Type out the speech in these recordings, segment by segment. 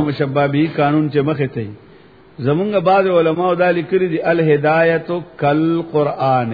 مشبہ به قانون چې مخه ته زمونږ بعض علماء دا لیکلي دي الهدایت کل قران،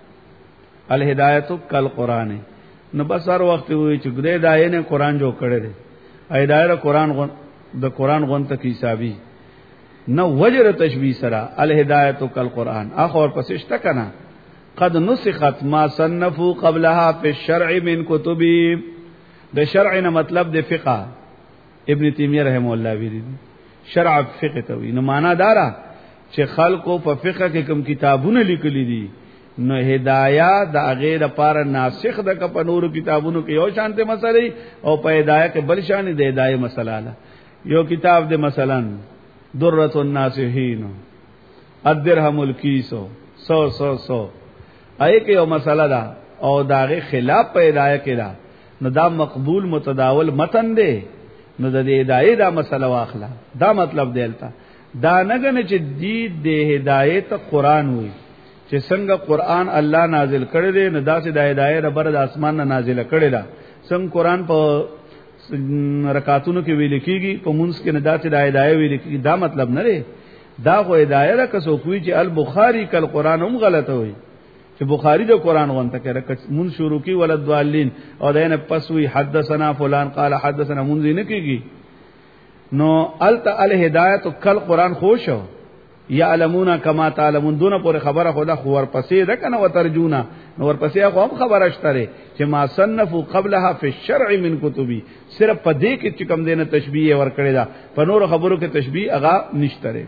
الهدایت کل قران. نو بس هر وخت وي چې ګره دای نه قران جو کړي دي هدایت قران د قران غون ته حسابي نو وجر تشبیه سره الهدایت کل قران اخو اور پسشت کنا قد نسخت ما صنفوا قبلها في الشرع من كتب. د شرع نه مطلب د فقه ابن تیمیہ رحم الله ویلي شرع فقه ته وی نو معنا دارا چې خلقو په فقه کې کوم کتابونه لیکلي دي نو هدايه د غیر لپاره ناسخ د کپ نور کتابونو کې یو شانته مسلې او په هدايه کې بل شان د هدايه مسله ده. یو کتاب د مثلا درة الناصحین الدرهم الکیسو 100 آئے کې یو مسله ده او داغه خلاف په هدايه کې ده نو دا مقبول متداول متن دی نو د هدايه دا مسله واخلا دا مطلب دیلتا دا نګنه چې د هدایت قرآن وي چې څنګه قرآن الله نازل کړی دی نو دا چې د هدايه ربر د اسمان نه نازل کړی دا څنګه قرآن په رکعاتونو کې ویل کېږي په مونږ کې نه دا چې د هدايه ویل کېږي دا مطلب نه دی دا خو هدايه را کسو کوي چې البخاری کل قرآن هم غلطه وي چې بخاری د قرآن غونته کړه مون شروع کی ولد والین او دینه پسوی حدثنا فلان قال حدثنا منذ نه کیږي نو الت الهدایت کل قرآن خوشو یعلمون کما تعلمون دون پر خبره خدا خو ور پسې ده کنه وترجونا نو ور پسې خو هم خبره شته چې ما صنفوا قبلها فی الشرع من کتبی صرف په دې کې چې کوم دینه تشبیه ور کړی دا په نور خبرو کې تشبیه اغا نشته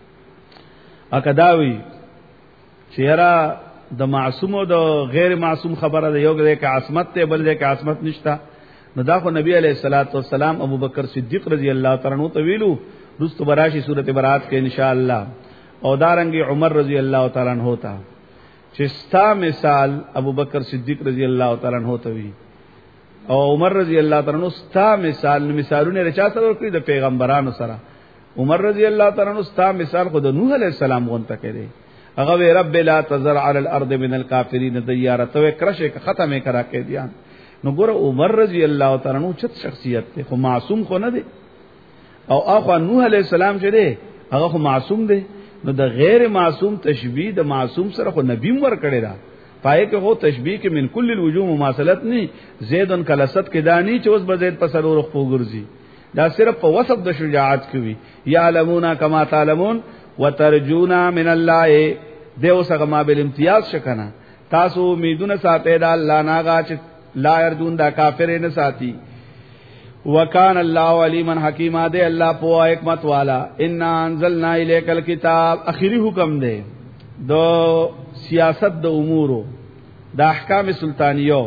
اکداوی چیرې د معصوم او د غیر معصوم خبره ده یو کې عصمت ته بل ځای کې عصمت نشتا نو دا خو نبی علیہ الصلوۃ والسلام ابو بکر صدیق رضی اللہ تعالی عنہ طویلو رست براشی سورۃ برات کې ان شاء الله او دارنګي عمر رضی اللہ تعالی عنہ ہوتا چې ستا مثال ابو بکر صدیق رضی اللہ تعالی عنہ توی او عمر رضی اللہ تعالی عنہ ستا مثالونه رچا سره کړی د پیغمبرانو سره عمر رضی اللہ تعالی عنہ ستا مثال خود نوح علیہ السلام غونته کړي اغه رب لا تزر على الارض من الكافرين ديارا تو کرشه ختمه کرا کې دیان نو ګور عمر رضی الله تعالی عنہ چت شخصیت ته خو معصوم خو نه دی او اخو نوح علیہ السلام چې دی هغه خو معصوم دی نو د غیر معصوم تشبیه د معصوم سره خو نبی مور کړی دا پای کې هو تشبیه کې من کل الوجوه مماثلت نه زیدن کلست کې دانی چې اوس بزید په سرور خو ګرځي دا صرف په وصف د شجاعت کې وی یعلمون کما تعلمون وترجونا من الله دیو سره ما بل امتیاز شکنه تاسو امیدونه ساتي دا الله ناغا چې لا يرجون دا کافر نه ساتي وکان الله علیما حکیما دے الله په حکمت والا ان انزلنا الیک الکتاب اخری حکم دے دو سیاست د امورو د احکام سلطانیو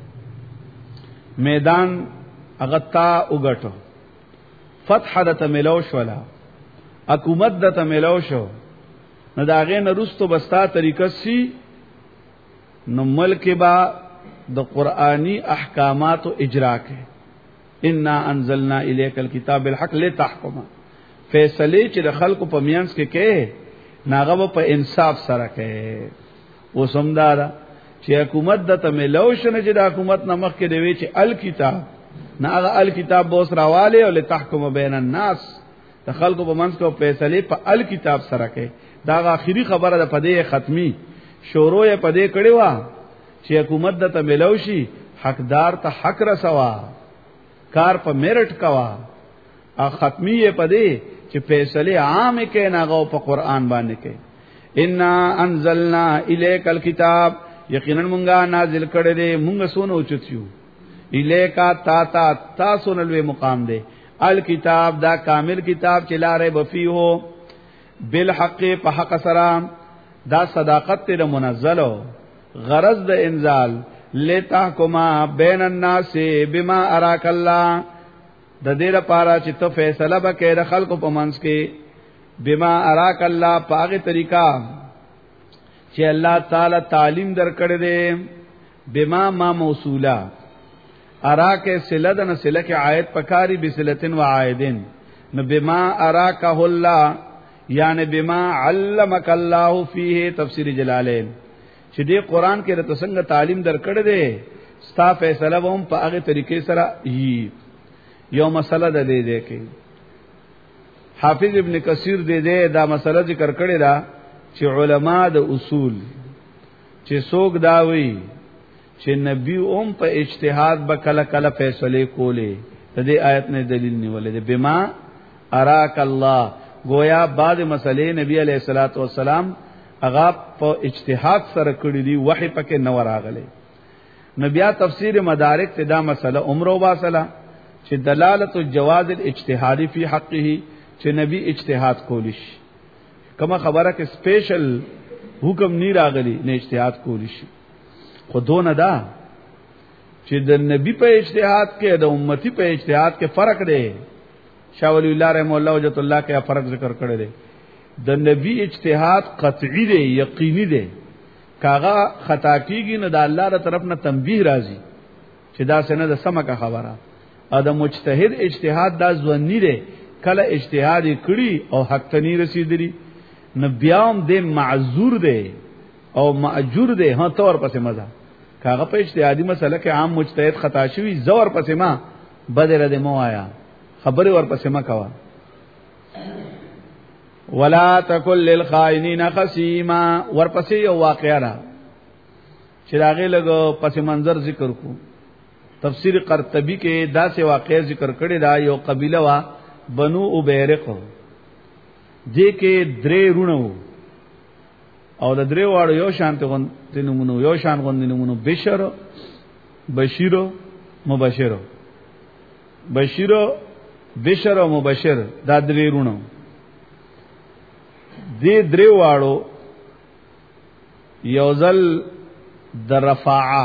میدان اغتا وګټو فتح د تملوش ولا حکومت د تملوشو نو داغه نرستو بستا طریقه سی نو ملک با د قرآنی احکامات و اجرا کے انا انزلنا الیک الکتاب بالحق لتحکم فیصله چې د خلکو په میانس کې کې ناغه په انصاف سره کې وسمدارا چې حکومت د تملوشنه چې د حکومت نمخ کې دی چې الکتاب ناغه الکتاب بوس راواله او لتحکم بین الناس د خلکو په منځ کې فیصله په الکتاب سره کې دا اخیری خبره ده پدې ختمي شروع یې پدې کړي وا چې حکومت د تملوشي حقدار ته حق رسوا کار په میرټ کوا او ختمي یې پدې چې فیصله عام کې ناغو په قران باندې کې ان انزلنا الیک الکتاب یقینا مونږه نازل کړي دي مونږ سونو چتیو الیکا تا سونلوي مقام دی الکتاب دا کامل کتاب چې لاره بفی هو بالحق په حق سره دا صداقت ته منزلو غرض د انزال لتحکما بین الناس بما اراک الله د دې لپاره چې ته فیصله وکړې د خلکو په منځ کې بما اراک الله په هغه طریقہ چې الله تعالی تعلیم درکړي دي بما ما موصولا اراک صله د صله کې عائد پکاري بصلتن و عائدن نو بما اراک الله یعنی بما علمک الله فیه تفسیر جلالین چې دې قران کې رته څنګه تعلیم درکړې ده ستا فیصله هم په هغه طریقې سره یو مسله ده دې کې حافظ ابن کثیر دې دا مسله ذکر کړی دا چې علما د اصول چې څوک دا وی چې نبی په اجتهاد به کله کله فیصله کولې د دې آیت نه دلیل نیولې ده بما اراک الله گویا بعد مسلې نبی علیہ الصلوۃ والسلام هغه په اجتهاد سره کړی دی وحی پکې نو راغله نبی تفسیر مدارک ته دا مسله عمره واصله چې دلالت الجواز الاجتهادی فی حقه چې نبی اجتهاد کولیش کما خبره کې سپیشل حکم نی راغلی نه اجتهاد کولیش خودونه دا چې د نبی په اجتهاد کې د امتی په اجتهاد کې فرق دی شاه ولی الله رحم الله وجه الله کې فرق ذکر کړی دی د نبی اجتهاد قطعی دی یقینی دی کاغه خطا کیږي نه د الله تر طرف نه تنبیه راځي چې دا څنګه د سمکه خبره ا د مجتهد اجتهاد دا ځونی دی کله اجتهاد کړي او حق ته نه رسیدلی نبیام دې معذور دی او ماجور دی ها تور پسې مزه کاغه په اجتهادي مسله کې عام مجتهد خطا شوی زور پسې ما بدل دې مو آیا خبره ور پسې ما کوا ولا تکل للخائنین خصیما ور پسې یو واقعا را چې راغې لګو پسې منظر ذکر کو تفسیر قرطبی کې دا سه واقع ذکر کړی دا یو قبیله وا بنو ابیرق دې کې درې رونو او د درې واړو یو شانته غونډې نمونه یو شان غونډې نمونه بشر بشیر مبشر بشیر بشر او مبشر دا درې رونو دې درې واړو یوزل د رفاعه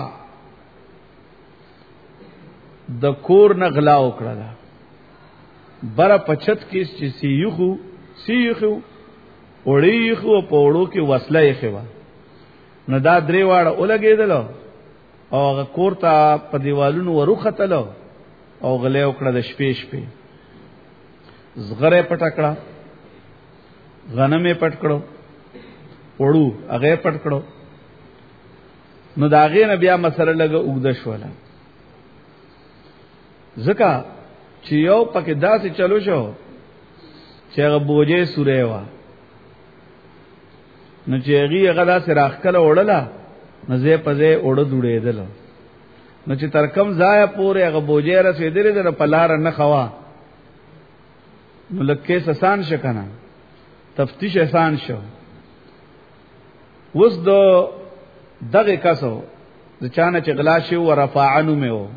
د کور نه غلا وکړه بره پچت کې چې سیخو وړي خو په وړو کې وسله یې خوا نو دا درې واړه ولګېدل او هغه کور ته په دیوالونو وروختل او غلې وکړه د شپې زغره پټکړه غنمه پټ کړو وړو هغه پټ کړو نو داغه نه بیا مسله لګه وګد شوله زکه چې یو پکې داسې چلو شو چې هغه بوجه سورې وا نو چې هغه داسې راخکله وړله نو زه پځه وړو دوړېدل نو چې تر کم ځای پورې هغه بوجه رسیدلې د پلار نه خوا نو لکه سسان شکنه تفتیش آسان شو وس دغه کسو د چانه چې غلا شو ورفاعنو مې و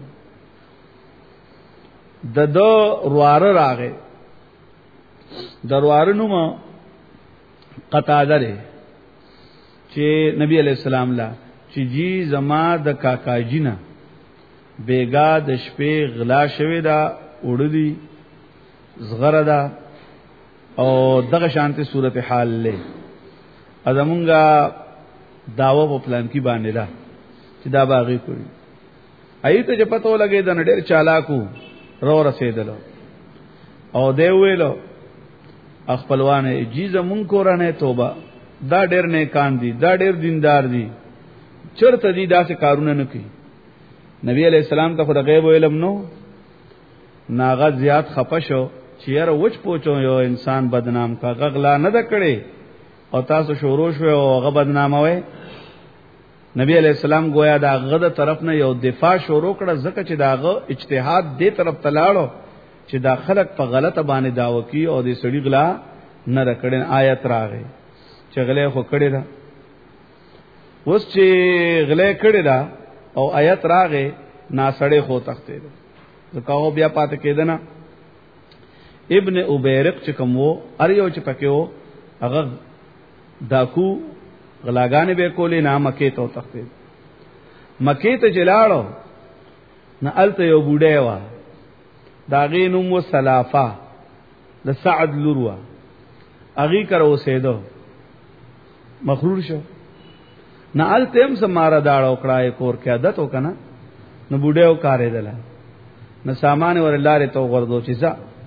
د دو روار راغې دروارنو ما قطاده ده چې نبی علیہ السلام لا چې جی زما د کاکا جینا بیگا د شپې غلا شوی دا وړدي زغره دا او دغه شانته صورت حال له ازمونګه داوا په پلان کې باندې دا چې دا باغی کوي ایته چې پته لګې دا ډېر چالاکو رو رسیدلو او دی ویلو خپلوانه جی زمون کورانه توبه دا ډېر نه کان دي دا ډېر دیندار دي چرته دي داسې کارونه نه کوي نبی علیہ السلام ته خدای غیب علم نو ناغه زیات خپشو چې یاره وچ پوچو یو انسان بدنام کا غلا نه دکړي او تاسو شروع شو او هغه بدنام وای نبی علیہ السلام گویا دا غده طرف نه یو دفاع شروع کړه ځکه چې داغه اجتهاد دې طرف تلاړو چې دا خلق په غلطه باندې داو کی او دې سړي غلا نه رکړن آیت راغې چې غلې خو کړي دا اوس چې غلې کړي دا او آیت راغې ناسړې خو تختې دا ځکه بیا پات کېدنه ابن ابیرق چې کوم وو اریو چې پکېو هغه داکو غلاګانې به کولې نه مکه ته تختې مکه ته جلاړو نه الته یو بوډه وا داغې نوم و سلافه د سعد لوروا اغي کرو سیدو مخرور شو نه الته هم سماره داړو کړای کور کې عادت وکنه نو بوډه او کارې دله نو سامان ور لارې تو غردو چې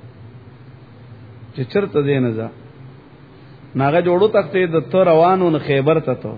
چرته دې نه ځه ناغه جوړو تختې د تو روانو نه خیبر ته تو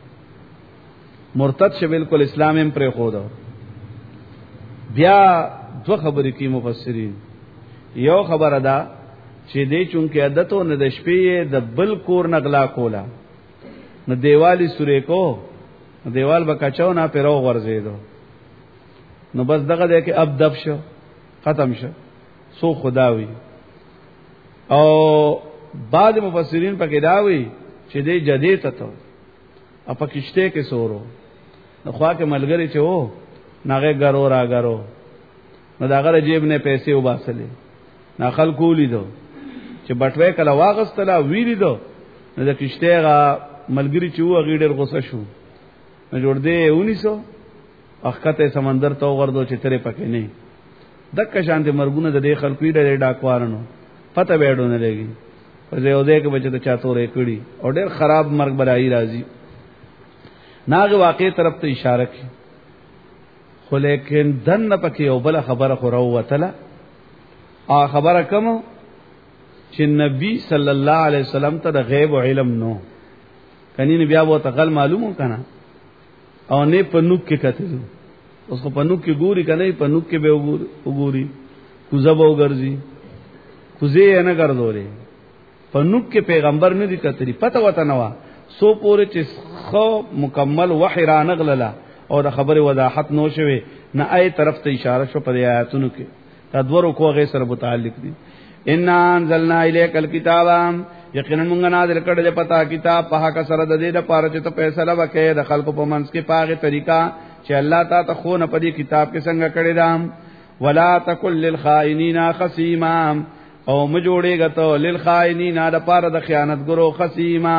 مرتد شه بالکل اسلام هم پر خو دا بیا دو خبرې کی مفسرین یو خبره ده چې دې چونکه عادتو نه د شپې د بل کور نغلا کولا نو دیوالی سورې کو دیوال بکچاو نه پیرو غرزیدو نو بس دغه دې کې اب دب شو ختم شو سو خداوي او بعض مفسرین پکې داوي چې دې جدید ته اپا کشته کې سورو نو خوا کې ملګری چې وو ناغه غرو را غرو نو داغه جیب نه پیسې وباسلې نا خلکو لیدو چې بټوي کله واغستلا ویری دو نو د کشته غا ملګری چې وو غیډر غوسه شو نو جوړ دې 1900 اخته سمندر ته وردو چې ترې پکې نه دک شانته مرګونه د دې خلکو ډېر ډاکوارنو پته بیړو نه لګي په یو دې کې بچو ته چاتورې کړي او ډېر خراب مرګ برای راځي ناغه واقع طرف ته اشاره کی خو لیکن دن پکې یو بل خبره خو راوتله ا خبره کوم چې نبی صلی الله علیه وسلم ته د غیب علم نو کني بیا وو ته غل معلومو کنه او نه پنوک کې کتل اوس کو پنوک کې ګوري کنه پنوک کې به وګوري کوزبو ګرځي کوزه نه ګرځولې پنوک کې پیغمبر نه دي کتلی پته وته نو سو پورې چې خو مکمل وحی را نغلله او د خبره وضاحت نو شوه نه آی طرف ته اشاره شو په آیاتونو کې تدورو کو غیر سره متعلق دي ان انزلنا الیک الکتاب یقینا موږ نازل کړل پتا کتاب په حق سره د دې لپاره چې ته فیصله وکې د خلکو په منځ کې پاغه طریقہ چې الله تعالی ته خو نه پدې کتاب کې څنګه کړی دا ولا تکل للخائنین خصیما او مجوړېګه ته للخائنین د لپاره د خیانتګرو خصیما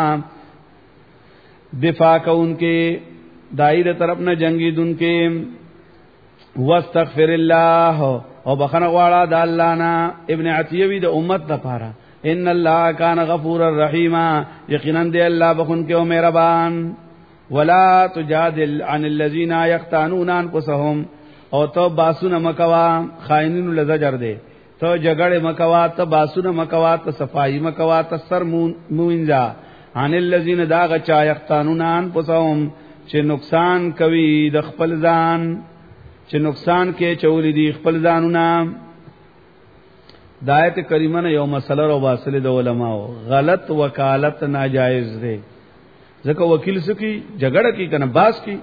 دفاع کوونکې دایره طرف نه جنگی دن کې واستغفر الله او بخنه غواړه د الله نه ابن عتیوی د امت لپاره ان الله کان غفور الرحیم یقینا دی الله بخون کې او مهربان ولا تجادل عن الذين يختانون انفسهم او تو باسونه مکوا خائنین لزجر دے تو جګړه مکوا ته باسونه مکوا ته صفائی مکوا ته سر موینځه عن الذين داغ چا یختانون انفسهم چې نقصان کوي د خپل ځان چې نقصان کې چولې دي خپل ځانونه د آیت کریمه نه یو مسله رو باسل د علماو غلط وکالت ناجایز دی ځکه وکیل سکی جګړه کی کنه باس کی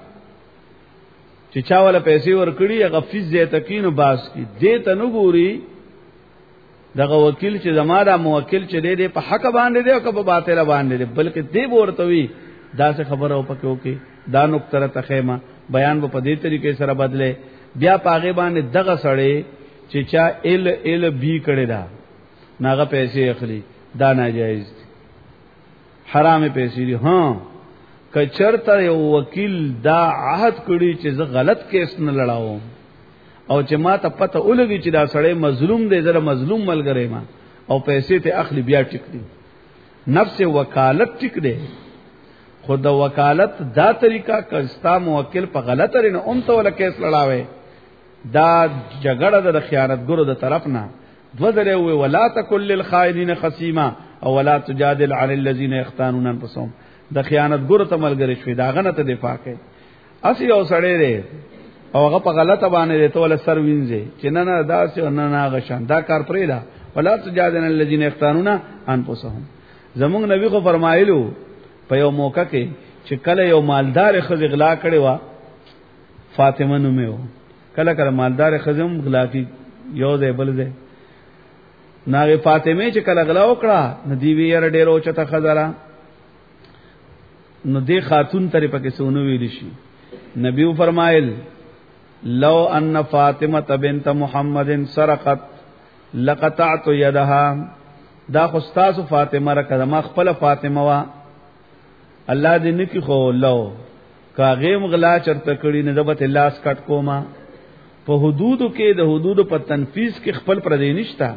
چې چا ولا پیسې ورکړي هغه فیس زه تکینو باس کی دې ته نو ګوري دغه وکیل چې زماره موکل چې دې په حق باندې دی او په باطل باندې دی بلکې دې ورته وی دا څه خبره او پکې وکي دا نقطه ته خیمه بیان په دې طریقې سره بدله بیا پاغه باندې دغه سړی چې چا ال بی کړي دا ناغه پیسې اخلي دا ناجایز دي حرام پیسې دي ها کچرته یو وکیل دا عہد کړي چې زه غلط کیس نه لړاوم او چې ما ته پته ولګي چې دا سړی مظلوم دی زره مظلوم ملګری ما او پیسې ته اخلي بیا ټیک دي نفس وکالت ټیک دی خود وکالت دا طریقہ کستا موکل په غلط لري نه ته ولا کیس لړاوي دا جګړه د خیانتګرو د طرف نه دوذره وی ولا تکل للخائنین خصیما او ولا تجادل عن الذين يختانون انفسهم د خیانتګرو ته ملګری شوی دا غنه ته دفاع کوي اسی او سړی دی او هغه په غلطه باندې ته ول سر وینځي چې نه دا څه نه غشان دا کار پرې دا ولا تجادل عن الذين يختانون انفسهم زموږ نبی خو فرمایلو په یو موقع کې چې کله یو مالدار خزې غلا کړي وا فاطمه نومه و کله کله مالدار خزم غلا کی یو ځای بل ځای ناغه فاطمه چې کله غلا وکړه ندی ویره ډیرو چته خزره نو دې خاتون ترې پکې سونو ویل شي نبی فرمایل لو ان فاطمه بنت محمد سرقت لقطعت يدها دا خو استاد فاطمه را کړه خپل فاطمه وا الله دې نکی خو لو کاغه مغلا چرته کړي نه دبت لاس کټ کوما په حدودو کې د حدودو په تنفیذ کې خپل پر دې نشتا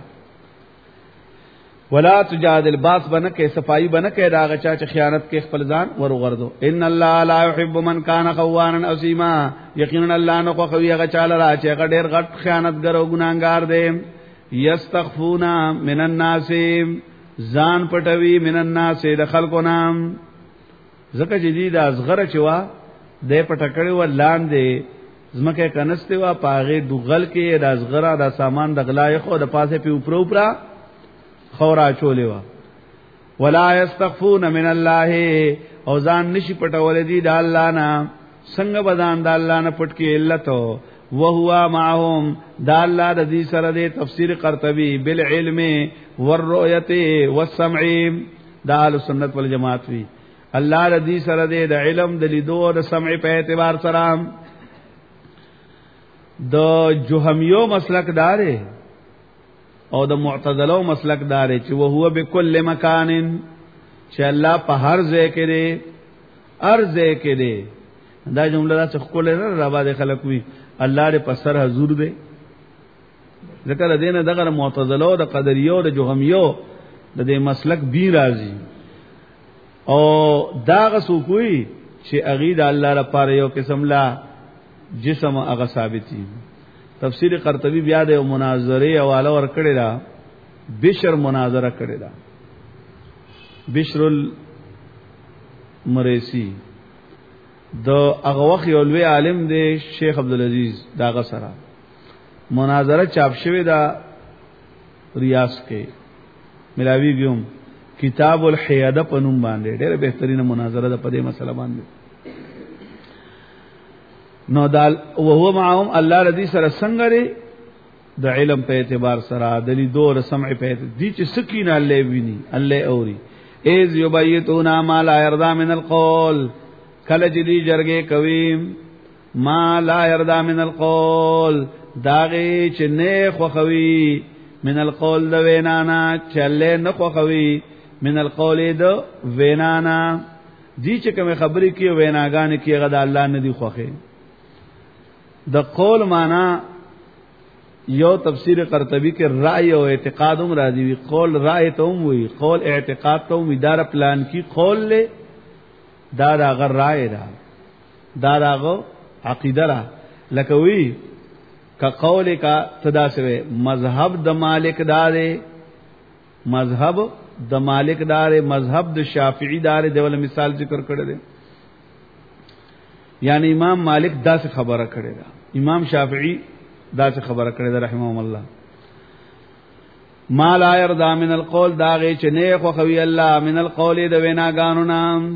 ولا تجادل باس بنکه صفائی بنکه دا غچا چې خیانت کې خپل ځان ورغردو ان الله لا يحب من كان خوانا اسيما یقینا الله نو خو هغه چاله را چې هغه ډېر غټ خیانتګر او ګناګار دی یستخفونا من الناس ځان پټوي من الناس د خلکو نام زکه جدید ازغره چوا د پټکړی و لاندې زمکه کنسته وا پاغه دوغل کې د ازغره د سامان د غلای خو د پاسه په اوپر اوپر خورا چولې وا ولا یستخفون من الله او ځان نشي پټول دي د الله نه څنګه بدان د الله نه پټ کې علت وهو معهم دا الله د دې سره د تفسیر قرطبي بالعلم والرؤيه والسمع دا اهل سنت والجماعت وی الله د دې سره د علم د لیدو او د سمع په اعتبار سره د جهمیو مسلک داره او د معتزله مسلک داره چې وهو بكل مکان چې الله په هر ځای کې دی هر ځای کې دی دا جمله دا څه کوله نه را باندې خلک وی الله دې په سر حضور دی ذکر دینه دغه معتزله او د قدریو د جهمیو د دې مسلک بی راضی او داغه سو کوئی چې اغید الله لپاره یو قسم لا جسم هغه ثابتي تفسیر قرطبی بیا د مناظره حواله ور کړی دا بشر مناظره کړی دا بشر المریسی د هغه وخت یو لوی عالم دی شیخ عبدالعزیز داغه سره مناظره چاپ شوی دا ریاض کې ملاوی ګوم کتاب الحیاده په نوم باندې ډېر بهترینه مناظره ده په دې مسله باندې نو دال وهو معهم الله رضی سره څنګه لري د علم په اعتبار سره د لیدو او سمع په دې چې سکینه الله ویني الله اوري اذ یبیتون ما لا يرضى من القول کله چې دی جرګه کوي ما لا يرضى من القول داغه چې نه خوخوي من القول د وینانا چله نه خوخوي من القول د وینانا دي چې کوم خبرې کې ویناګان کې غدا الله نه دی خوخه د قول معنا یو تفسیر قرطبی کې رائے او اعتقاد هم راځي وی قول رائے ته هم وی قول اعتقاد ته هم اداره پلان کی قول له دا دغه رائے دا دغه عقیده را لکه وی کا قول کا تداسوی مذهب د مالک دار مذهب د مالک دار مذهب د شافعی دار دیول مثال ذکر کړی دی یعنی امام مالک دا څه خبره کړی دا امام شافعی دا څه خبره کړی دا رحمهم الله ما لا يرضى من القول دا غي چې نه خو خوي الله من القول د ویناګانو نام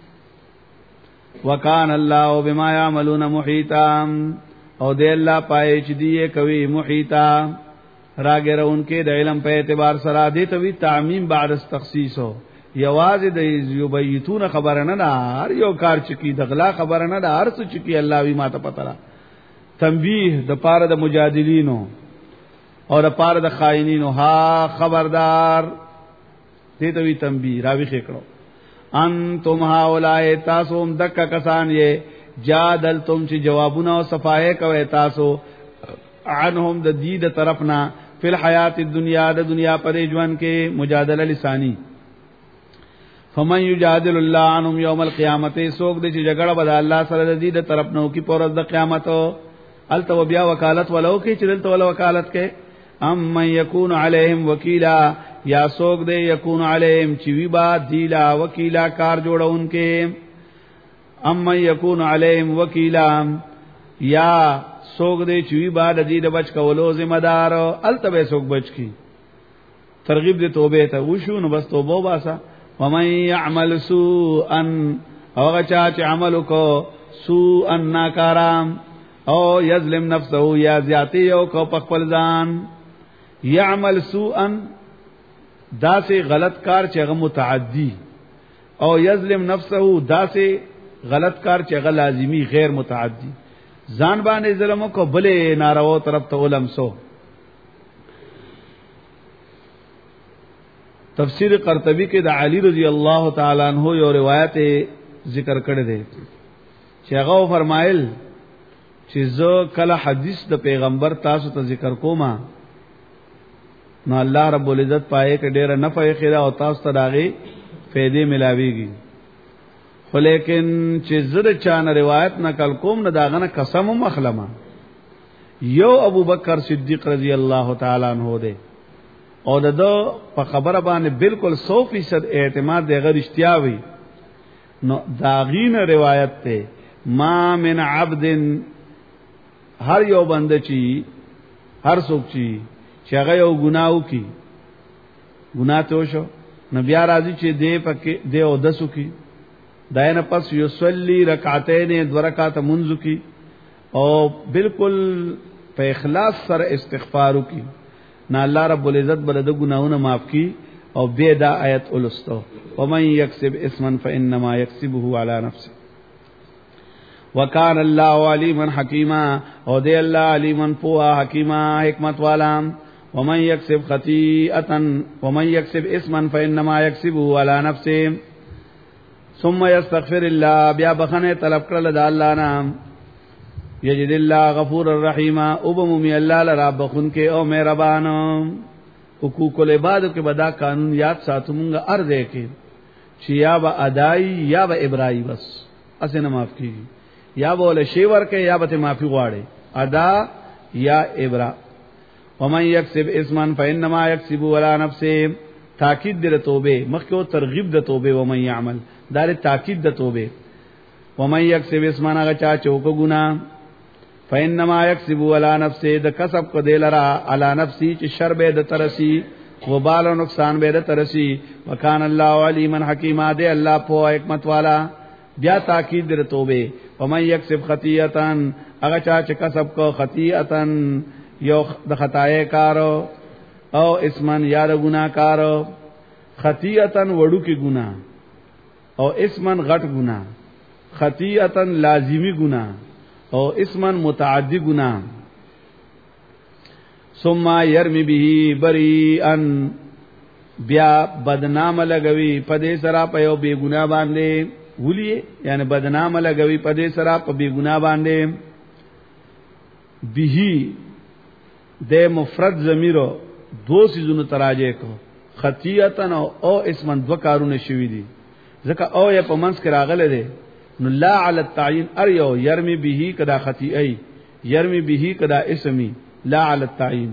وکان الله بما يعملون محيطا او دې الله پای چې دی کوي محیطا راګرون کې د علم په اعتبار سره دې ته وی تعمیم بعد تخصیص یواز د یبیتون خبر نه ده هر یو کار چکی د غلا خبر نه ده هر څه چکی الله وی ماته پته را تنبیه د پاره د مجادلینو او د پاره د خائنینو ها خبردار دې ته وی تنبیه راوي خکړو انتم هؤلاء تاسوم دک کسان یې جادلتم چې جوابونه او صفایه کوي تاسو عنهم د دې د طرفنا فل حیات الدنیا د دنیا پر ژوند کې مجادله لسانی فمن یجادل الله عنهم یوم القیامت سوق د چې جګړه بد الله سره د دې د طرف نو کې پر د قیامت التو بیا وکالت ولو کې چې دلته ول وکالت کې ام من یکون علیهم وکیلا یا سوق د یکون علیهم چې وی با دیلا وکیلا کار جوړونکې ام یکون علیهم وکیلا یا سوګ دې چوي با د دې د بچ کولو ذمہ دار التبه سوګ بچ کی ترغیب دې توبه ته وشو نو بس توبه واسا ومن يعمل سوءا او غچا چې عمل کو سوءا ناکارام او یظلم نفسه یا زیاتی او کو خپل ځان يعمل سوءا دا سه غلط کار چې هغه متعدی او یظلم نفسه دا سه غلط کار چې هغه لازمی غیر متعدی ځان باندې ظلم کو بلې ناروا طرف ته علم سو تفسیر قرطبی کې د علی رضی الله تعالی عنہ یو روایت ذکر کړی دی چې هغه فرمایل چې زه کله حدیث د پیغمبر تاسو ته ذکر کوم نو الله رب العزت پائے کې ډېر نفع خیره او تاسو ته داغي فائدې ملاويږي خو لیکن چې زړه چانه روایت نقل کوم نه داغه قسم مخلمه یو ابو بکر صدیق رضی الله تعالی عنہ دی او دغه په خبره باندې بالکل 100% اعتماد دی غیر اشتیاوي نو داغین روایت ته ما من عبد هر یو بنده چی هر څوک چی چې هغه یو ګناو کی ګناه ته شو نو بیا راځي چې دې پکې دې او دسو کی داینه پس یصلی رکعتین 2 رکعات منځ کی او بالکل په اخلاص سره استغفار وکي نه الله رب العزت بلد ګناونه معاف کی او به دا آیت ولستو ومن یکسب اسما فانما یکسبه علی نفسه وکان الله علیما حکیما او دی الله علیما پوها حکیما حکمت والا ومن یکسب خطیئه ومن یکسب اسما فانما یکسبه علی نفسه ثم یستغفر الله بیا بخنه طلب کړل د الله نام یجد الله غفور الرحیم او بمومی الله لرا بخون کې او مهربان حقوق العباد کې بدا قانون یاد ساتمږه ارزه کې چې یا به ادای یا به ابراهیم بس اسنه معاف کیږي یا بوله شی ورکه یا به معافي غواړي ادا یا ابرا ومن یکسب اسما فانما یکسب ولا نفسه تاکید د توبه مخکې ترغیب د توبه ومن يعمل دار تاکید د توبه ومن یکسب اسما هغه چا چوک ګنا فانما یکسب ولا نفسه د کسب کو دلرا علی نفسی چې شر به د ترسی وبال او نقصان به د ترسی وکان الله علیما حکیما دی الله په حکمت والا بیا تاکید د توبه ومن یکسب خطیئه هغه چا چې کسب کو خطیئه یو د خطای کارو او اسمن یاد گناہ کارو خطیئتن وڑو کی گناہ او اسمن غٹ گناہ خطیئتن لازمی گناہ او اسمن متعدی گناہ ثم یرمی به بریئا بیا بدنام لګوي پدې سرا په یو بے گناہ باندې ولي یعنی بدنام لګوي پدې سرا په بے گناہ باندې به د مفرد ضمیرو دو سيزونو تراجه کو خطیئتن او اسمن دو کارونه شوی دي ځکه او یا په منځ کې راغله دي نو لا علی التعیین ار یو یرمی به کدا خطیئی یرمی به کدا اسمی لا علی التعیین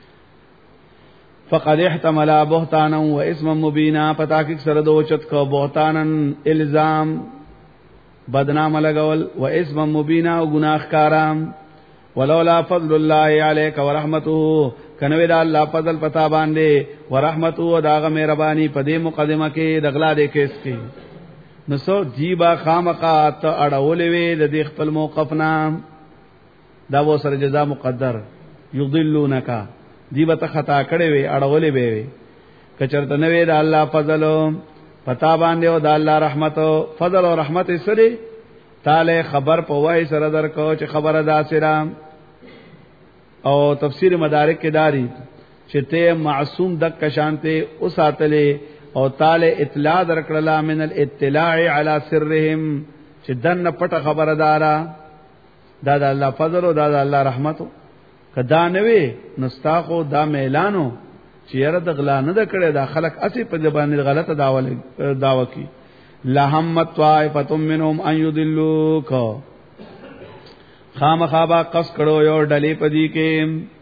فقد احتمل بهتانا و اسما مبینا پتا کې سره دو چت کو بهتانن الزام بدنام لګول و اسما مبینا او گناہ کارام ولولا فضل الله علیک ورحمته کنوی دا الله فضل پتا باندې ورحمته او داغه مهربانی په دې مقدمه کې دغلا دې کیس کې نو جیبا خامقات اړولې وې د دې خپل موقف نام دا و سره جزاء مقدر یضلونک جیبا ته خطا کړې وې اړولې وې کچرته نوې دا الله فضل پتا باندې او دا الله رحمت فضل او رحمت سره تعالی خبر په وای سره درکو چې خبره دا سره او تفسیر مدارک کې داری چې ته معصوم د کشانته او ساتلې او تعالی اطلاع درکړه من الاطلاع علی سرهم چې دن پټه خبردارا دا د الله فضل او دا د الله رحمت کدا نوې نستاخو دا اعلانو چې یره د غلا نه د کړه دا خلق اسی په ځبانې غلطه داوا کی لهمت طائفه منهم ان يضلوك خامخابا قص کړو یو ډلې پدی کې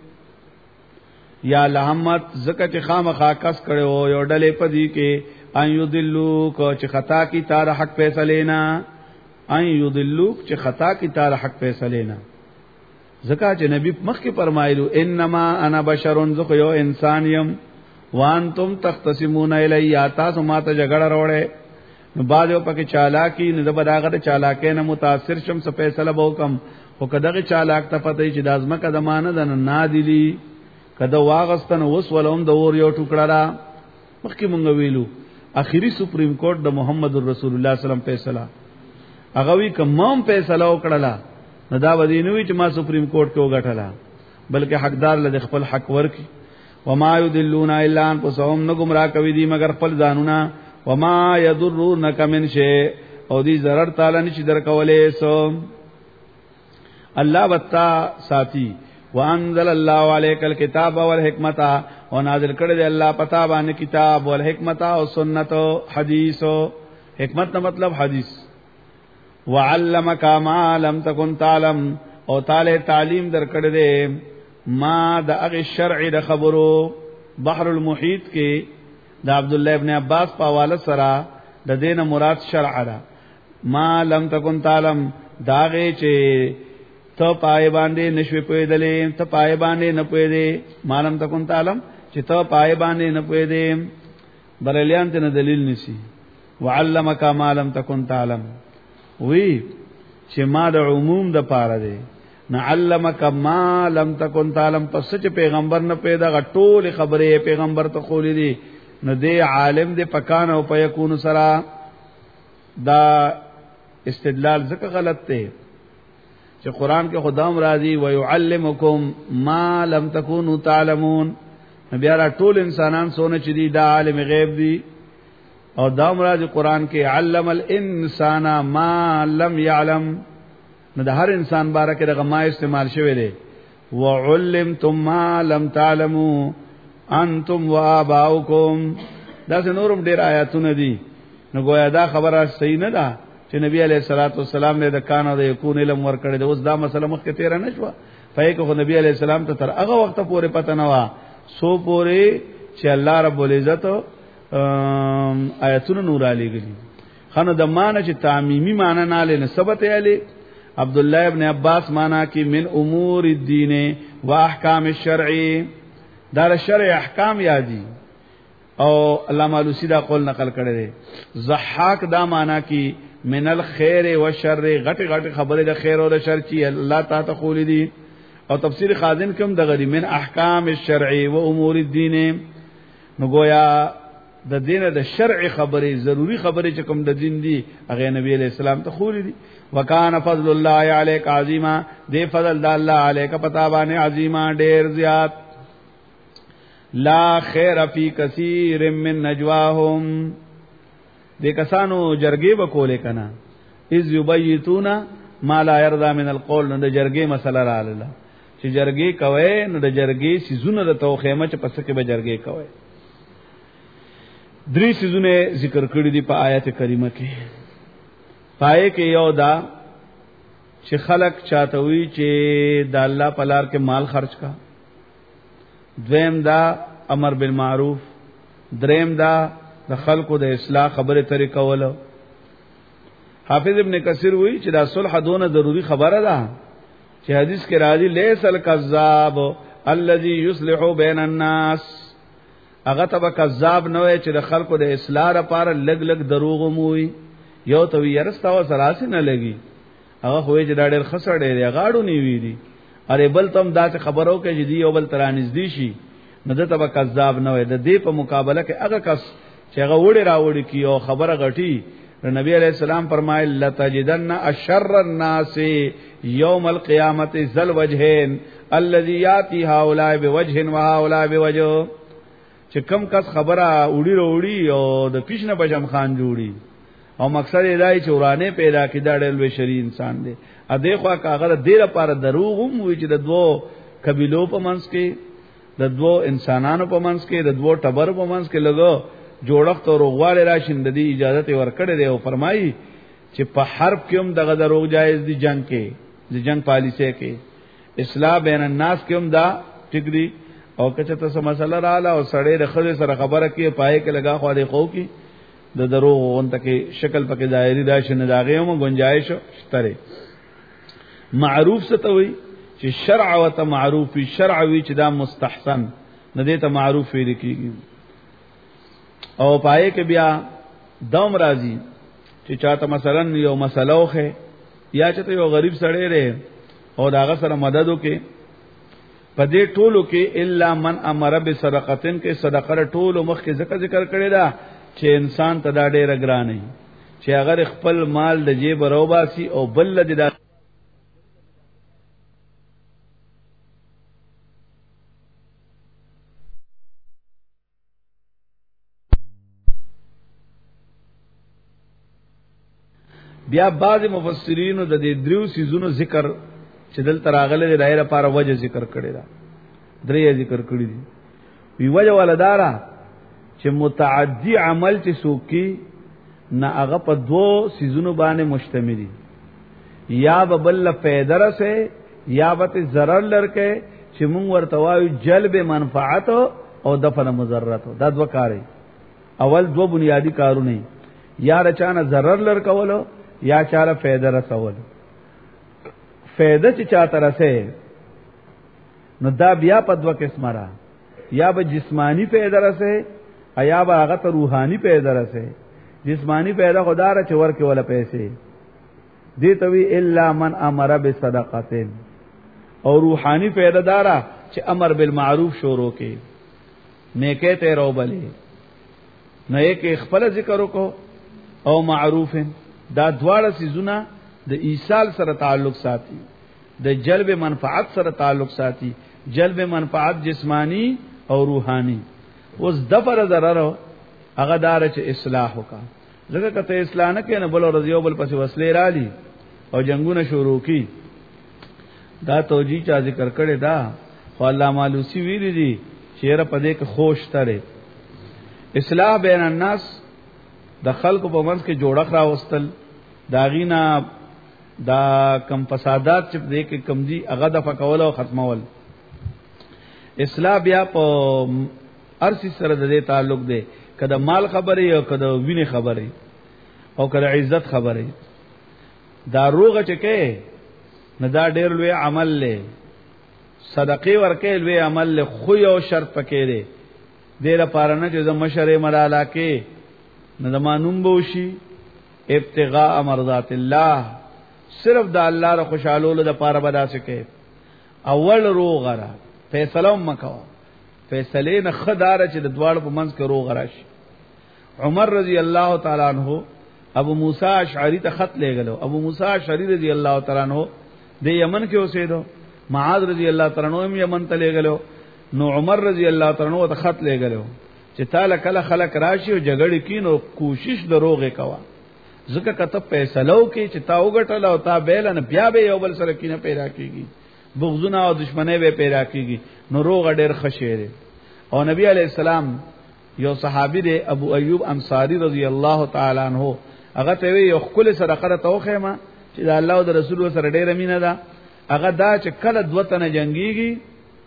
یا لهمت زکه چې خامخا قص کړو یو ډلې پدی کې ان يضلوك چې خطا کی تار حق فیصله نه ان يضلوك چې خطا کی تار حق فیصله نه زکه چې نبی مخ کې فرمایلو انما انا بشر زکه یو انسان یم وانتم تختصمون الی تاسو ماته جګړه وروړې نو باندې پکې چالاکی نه زبرداغه چالاکې نه متاثر شم څه فیصله وکم او کداغه چالاک ته پته چې د ازمه قدمانه د نادلی کدا واغستن وس ولوم د اور یو ټوکړه را مخکې مونږ ویلو اخیری سپریم کورټ د محمد رسول الله صلی الله علیه وسلم فیصله هغه وی کوم فیصله وکړه نو دا ودینوي چې ما سپریم کورټ کې وګټله بلکې حقدار له خپل حق ورکی وما یذلون الا انفسهم نو گمراه کوي دي مگر خپل ځانونه وما یضرونک من شیء او دې zarar تعالی نشي درکولې سو الله وتا ساتي وانزل الله عليك الكتاب والحکمت او نازل کړی دی الله پتا باندې کتاب او حکمت او سنت او حدیث او حکمت نو مطلب حدیث وعلمک ما لم تکن تعلم او تعالی تعلیم در کړی دی ما د هغه شرع د خبرو بحر المحیط کې د عبد الله ابن عباس په حواله سره د دینه مراد شرع ده ما لم تکن تعلم داغه چې ته پای باندې نشوي پویدلې ته پای باندې نه پویدې ما لم تکن تعلم چې چې ته پای باندې نه پوي دې بریلیان ته دلیل نسی. وعلمک ما لم تکن تعلم وی چې ما د عموم د پاره دی، نعلمک ما لم تکن تعلم، پس چې پیغمبر نه پیدا غټول خبره پیغمبر ته خولې دي نو دی عالم دی پکان او پيكون سرا. دا استدلال ځکه غلط دی چې قران کې خدام راضي ويعلمکم ما لم تکونوا تعلمون، بیا را ټول انسانان سونه چې دی دا عالم غیب دی. او دا مراد قران کې علم الانسان ما لم يعلم، نو د هر انسان بارکه دغه ما استعمال شوی دی. وعلمتم ما لم تعلموا انتم واباؤکم، دا څه نورم ډیر آیاتونه دي. نو گویا دا خبره صحیح نه ده چې نبی علیہ الصلوۃ والسلام له د کان او د یکون علم ور کړی. اوس دا مسله مخکې تیر نه شو، فایکه خو نبی علیہ السلام ته تر هغه وخت پورې پته نه و سو پورې چې الله رب العزت آیاتونه نور علی گلی. خنو د معنی چې تعمیمی معنی نه لنه ثبت علی. عبد الله ابن عباس معنی کی من امور الدین و احکام الشرع، دا شرع احکام یادی. او علامہ علوسی دا قول نقل کړی دی. ضحاک دا معنی کی من الخير والشر، غټ غټ خبره د خیر او د شر چې الله تعالی ته خولې دي. او تفسیر خازن کوم د غری من احکام الشرع و امور الدین، نو گویا د دین د شرع خبره ضروری خبره چې کوم د دین دی هغه نبی علیہ السلام ته خولې دي. وکانه فضل الله علیک عظیما، دې فضل د الله علیک پتا باندې عظیما ډیر زیات. لا خیر فی کثیر من نجواهم، دې کسانو جرګې وکولې کنا اذ یبیتون ما لا یرضى من القول، نو د جرګې مسله رااله چې جرګې کوي نو د جرګې سيزونه د توخیمه چې پس کې به جرګې کوي. درې سيزونه ذکر کړی دي په آیت کریمه کې. پای کې یو دا چې خلق چاته وي چې د الله په لار کې مال خرج کا، دویم دا امر بالمعروف، دریم دا د خلقو د اصلاح خبره طریقه ولو. حافظ ابن کثیر وی چې دا صلح دونه ضروری خبره ده چې حدیث کې راځي لیس الکذاب الذي يصلح بین الناس، هغه ته کذاب نه وي چې د خلقو د اصلاح لپاره لګ لګ دروغ موي. یو ته یرستا و سراس نه لګي، هغه خو یې ډېر خسر ډېر غاړو نیوي دي. اره بل تم دا خبرو کې چې دی یو بل ترانځ دي شي، نو دته به کذاب نه وي. د دې په مقابله کې هغه کس چې هغه وړي راوړي کی او خبره غټي، نبی علیہ السلام فرمایل لتجدن اشر الناس یوم القیامت ذل وجهین الذی یاتی هؤلاء بوجه وهؤلاء بوجه، چې کم کس خبره وړي وروړي او د پیشنه بجم خان جوړي او مقصد یې دای چې ورانه پیدا کړي دا ډېر لوی شری انسان دی. ا دې خو کاغه ډېر لپاره دروغ هم وي چې د دوو قبیلو په منځ کې، د دوو انسانانو په منځ کې، د دوو ټبر په منځ کې لګو جوړښت او روغواله راشین د دې اجازه ورکړې دی. او فرمایي چې په حرب کې هم دغه دروغ جایز دي، جنگ کې د جنگ پالیسي کې، اصلاح بین الناس کې هم دا ټیک دي. او کچته څه مسله رااله او سړی د خځې سره خبره کې پای کې لگا خو دې خو کې د دروغ اون تکي شکل پکې ظاهري راشي نه داغه هم گنجائش شتره. معروف څه ته وي چې شرع او ته معروف وي، شرع وي چې دا مستحسن نه دي ته معروف وي کیږي. او پای کې بیا دوم راځي چې چاته مثلا یو مسلوخه یا چې یو غریب سړی لري او داغه سره مدد وکي، په دې ټولو کې الا من امر بصدقتن کې صدقه ټولو مخ کې ذکر کړی دا چې انسان ته دا ډېر ګران دی چې اگر خپل مال د جیب روباسي او بل د بیا بعض مفسرین د دې دریو سيزونو ذکر چې دل تراغله د دایره لپاره وجه ذکر کړی دا، درې ذکر کړی دي. وی وجه ولدارا چې متعدی عمل چې سوکی نه هغه په دوه سيزونو باندې مشتمل دي، یا ببل فیدر سے یا به ضرر لرکه چې مونږ ورته وایو جلب منفعت او دفع مضرت، دا دوه کاري. اول دوه بنیادی کارونه، یا رچانه ضرر لرکولو یا چاره فیدر رسول. فیده چې چاته رسه نو دا بیا په دوه قسمه را، یا به جسمانی پیدا رسه یا به هغه ته روحانی پیدا رسه. جسمانی پیدا خدا را چور کې ولا پیسې دي توی الا من امر بصدقه، او روحانی پیدا دارا چې امر بالمعروف شروع کې نیکه ته روبلې نه کې خپل ذکر وکړو او معروف. دا دواړه سيزونه د ایصال سره تعلق ساتي، د جلب منفعت سره تعلق ساتي، جلب منفعت جسمانی او روحانی. اوس دفر ضرر هغه دار چې اصلاح وکا، ځکه کته اصلاح نه کینې بل ورځ بل پس وسلې رالی او جنگونه شروع کی. دا توجیه چا ذکر کړي دا خو علامه علوسی ویلي دي شعر په دې کې خوش تره اصلاح بین الناس د خلکو په منځ کې جوړخ راوستل، داغینا دا کم فسادات چې دې کې کم دي هغه د فکول او ختمول. اصلاح بیا په ارسی سره د دې تعلق دی، کله مال خبره او کله وینه خبره او کله عزت خبره. دا روغه چکه نه دا ډېر لوی عمل له صدقې ورکې لوی عمل له خو یو شرط پکې دی ډېر پارانه چې د مشره مرالا کې نه د مانوم بوشي ابتغاء مرضات الله، صرف د الله ر خوشالولو د پاره بدا سکے. اول روغه را فیصله مکو، فیصله نه خدار چې د دواړو په منځ کې روغه راشي. عمر رضی الله تعالی عنہ ابو موسی اشعری ته خط لګلو. ابو موسی اشعری رضی الله تعالی عنہ د یمن کې اوسېدو، معاذ رضی الله تعالی عنہ هم یمن ته لګلو. نو عمر رضی الله تعالی عنہ ته خط لګلو چې تعالی کله خلق راشي او جګړه کینو کوشش دروغه کوا، ځکه کته فیصلو کې چې تا وګټل او تا بیلن بیا به یو بل سره کینه پیدا کیږي، بغضونه او دشمنی به پیدا کیږي. نو روغ ډېر خشيره. او نبی علی السلام یو صحابي دی ابو ایوب انصاری رضی الله تعالی عنہ هغه ته وی یو خپل صدقه توخه ما چې د الله او د رسول سره ډېر مینه ده. هغه دا چې کله دوتنه جنگيږي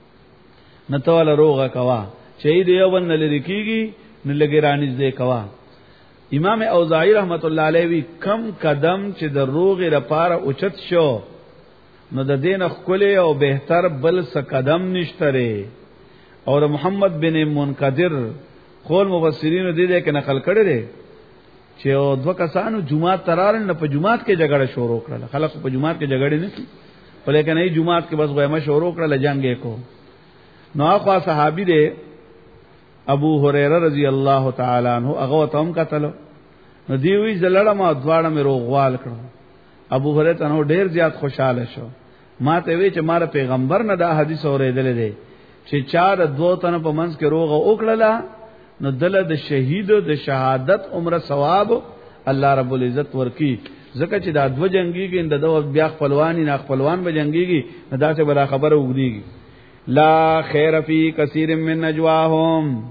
نتول روغه کوا، شهید یو بن لری کیږي نه لګرانیز دې کوا. امام اوزاعی رحمت الله علیه وی کم قدم چې د روغه لپاره اوچت شو نو د دین خپل او بهتر بل څه قدم نشته. اور محمد بن منقدر خول مفسرین دې دې کې نقل کړی دی چې دوه کسانو جمعات ترارن نه په جمعات کې جګړه شروع کړه. خلک په جمعات کې جګړه نه کی، په لیکن ای جمعات کې بس غیمه شروع کړه جنگ کو. نو هغه صحابي دی ابو هريره رضی الله تعالی عنہ هغه تم قتل. نو دی وی زلړه ما دواړه مې روغوال کړو. ابو هريره ته ډیر زیات خوشاله شو. ما ته وی چې مار پیغمبر نه دا حدیث اورېدل دی چې چا د دوه تن په منځ کې روغه وکړه نو دله د شهید د شهادت عمره ثواب الله رب العزت ورکی. ځکه چې دا دو جنگيږي د دوه بیا خپلوانی نه خپلوان به جنگيږي نو دا څه بلا خبره وګړيږي. لا خیر فی کثیر من نجواهم،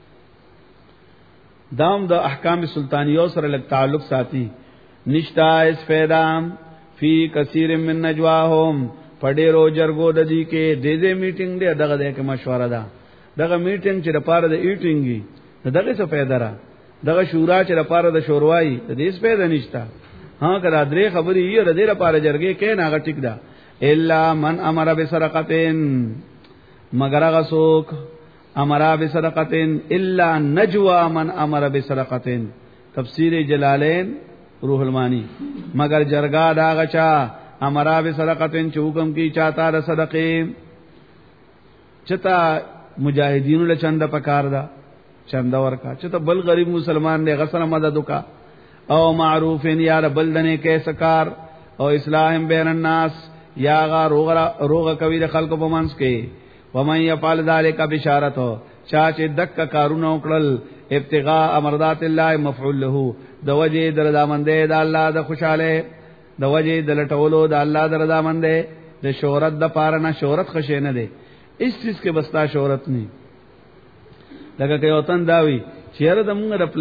دام د احکام سلطانیو سره لږ تعلق ساتي. نشتا اس فیدام فی کثیر من نجواهم، پډېرو جرګو د دې کې د دې میټینګ دی دغه د کې مشوره ده. دغه میټینګ چې د پاره د ایټینګي دغه څه فائدہ را، دغه شورا چې د پاره د شوروای د دې څه فائدہ نشته. ها کړه درې خبرې یې ر دې لپاره جرګې کې نه غټیک ده. الا من امر بسرقتين، مگر هغه څوک امر بسرقتين، الا نجوا من امر بسرقتين. تفسیر جلالین روح المانی. مگر جرګا دا غچا امر بسرقتين چې حکم کی چاته د صدقې چتا مجاهدینو له چنده پکار دا چنده ورکا، چته بل غریب مسلمان دی غسر مدد وکا، او معروفین یا بلدنه کې سکار، او اصلاح بین الناس یا غا روغ کوي د خلکو په منځ کې. ومن يفعل ذلك بشارت، چا چې دک کارونه وکړل ابتغاء مرضات الله مفعول له، د وجه درځامندې د الله د خوشاله، د وجه د لټولو د الله درځامندې، د شهرت د پاره نه شهرت خشه نه دی. اس چیز کې بستا شهرت نه لکه کې وطن داوی چیرې د موږ د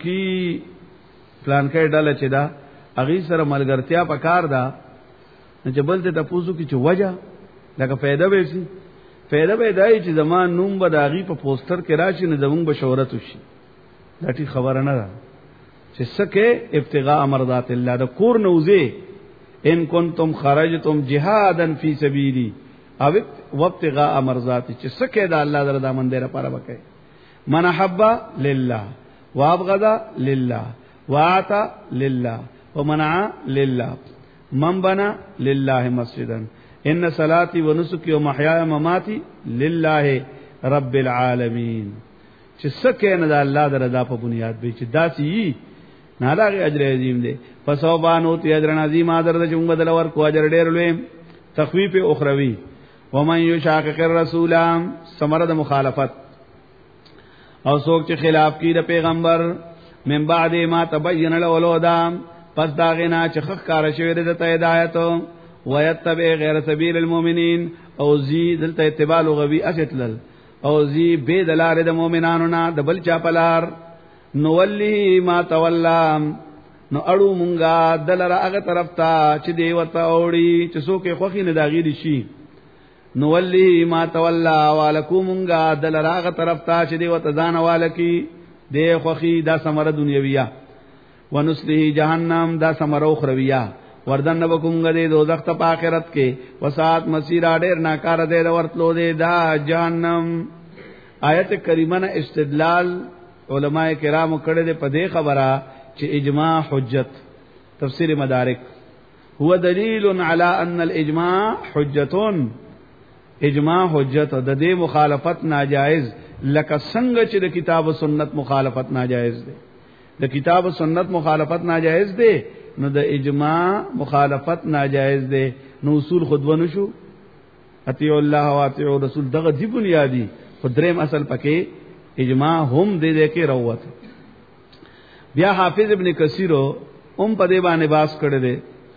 پلان کې ډاله چې دا اغي سره ملګرتیا پکار دا چې بل ته تاسو کې چې وجه لکه فائدہ به شي، فائدہ به دای چې زمان نوم به داغي په پوسټر کې راشي نه زموږ به شهرت وشي. دا ټی خبره نه ده چې سکه ابتغاء مرضات الله د کور نوځي. ان کنتم خرجتم جهادا فی سبیلی او وابتغاء مرضات چې سکه دا الله دردا من دې لپاره وکړي. من حب لله وابغض لله واعطى لله ومنع لله من بنى لله مسجدا ان صلاتي ونسكي ومحياي ومماتي لله رب العالمین. چې سکه نه دا الله دردا په بنیاد به چې داسي نه لاغي اجر عظیم دی. فسوبانو تی اجر عظیم اجر د چون بدل ور کو اجر ډیر لوی. تخفیف اخروی ومن یشاقق الرسول ثمره مخالفت او څوک چې خلاف کی د پیغمبر من بعد ما تبین له الهدى پس داغینا چې خخ کار شوی د هدایت ويتبع غیر سبیل المؤمنین او زی دلته اتباع لغوی استلل او زی به دلار د مؤمنانو نه د بل چا پلار نو ولی ما تولا نو اړو مونږه دلره هغه طرف ته چې دی وته اوړي چې څوک خوخي نه داغی دي شي نو ولی ما تولا والکو مونږه دلره هغه طرف ته چې دی وته ځان والکی دی خوخي دا سمره دنیویہ ونسلیه جهنم دا سمره اخرویہ وردن نبکونگا دے دوزخ تا پا آخرت کے وساعت مسیرہ دیر ناکار دے ورطلو دے دا جہنم. آیت کریمہ نا استدلال علماء کرام کڑے دے پدے خبرہ چھ اجماع حجت. تفسیر مدارک هو دلیل علی ان الاجماع حجتون. اجماع حجت د دې مخالفت ناجائز لکه څنګه چې د کتاب و سنت مخالفت ناجائز دے. د کتاب و سنت مخالفت ناجائز دے نو د اجماع مخالفت ناجائز دے. نو اصول خود ونو شو اطیع الله و اطیع رسول دغه دی بنیادی خدریم اصل پکې اجماع هم دے کې روت. بیا حافظ ابن کثیر په دې باندې باس کړی دی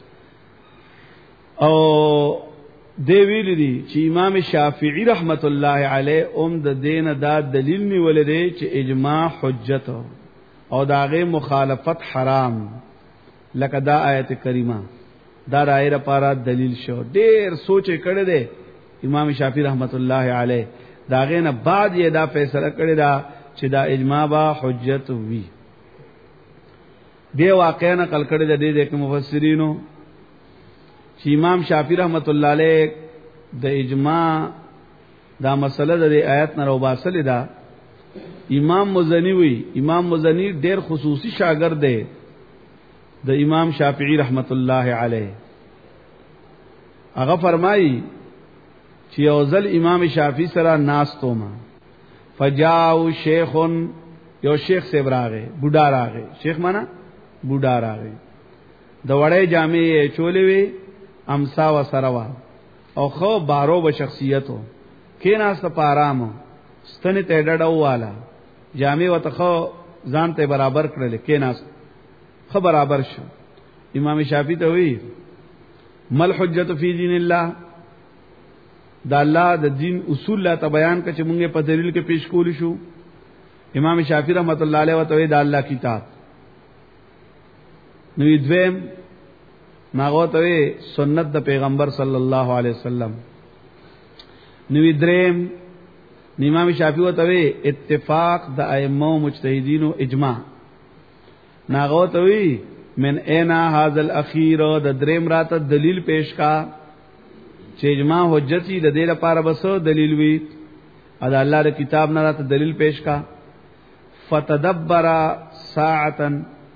او دی ویل دي چې امام شافعی رحمت الله علیه د دین دا دلیل نیول دی چې اجماع حجت او داغه مخالفت حرام. لکه دا آیت کریمه دا رائے پارا دلیل شو. ډیر سوچ کړي دي امام شافعی رحمت الله علیه داغه نه بعد یې دا فیصله کړی دا چې دا اجماع با حجت وی. دی واقعا نقل کړی دی د مفسرینو چې امام شافعی رحمت الله علیه د اجماع دا مسله د آیت نه روباسل دا. امام مزنی وی امام مزنی ډیر خصوصی شاګرد دی د امام شافعی رحمت الله علیه. هغه فرمایي چې اوزل امام شافعی سره ناستو ما فجاء شیخ یو شیخ سے براغه بوډا راغه. شیخ معنا بوډا راغه د وړې جامې چولې وی امسا و سروا او خو بارو به شخصیتو کیناست پارام ستنه ته ډډو والا جامې وته خو ځان ته برابر کړل کیناست خو برابر شو. امام شافعی ته وی مل حجت فی دین الله دا الله د دین اصول لا ته بیان کړه چې مونږه په دلیل کې پیش کول شو. امام شافعی رحمت الله علیه وته دا الله کتاب نو دویم ناغو ته سنت د پیغمبر صلی الله علیه وسلم. نو دریم امام شافعی وته اتفاق د ائمه مجتهدین او اجماع. ناغو ته من اینا هاذ الاخیر د دریم راته دلیل پیش کا چې اجماع حجت دی د دې لپاره بس دلیل وی ادا الله د کتاب نه راته دلیل پیش کا. فتدبر ساعتا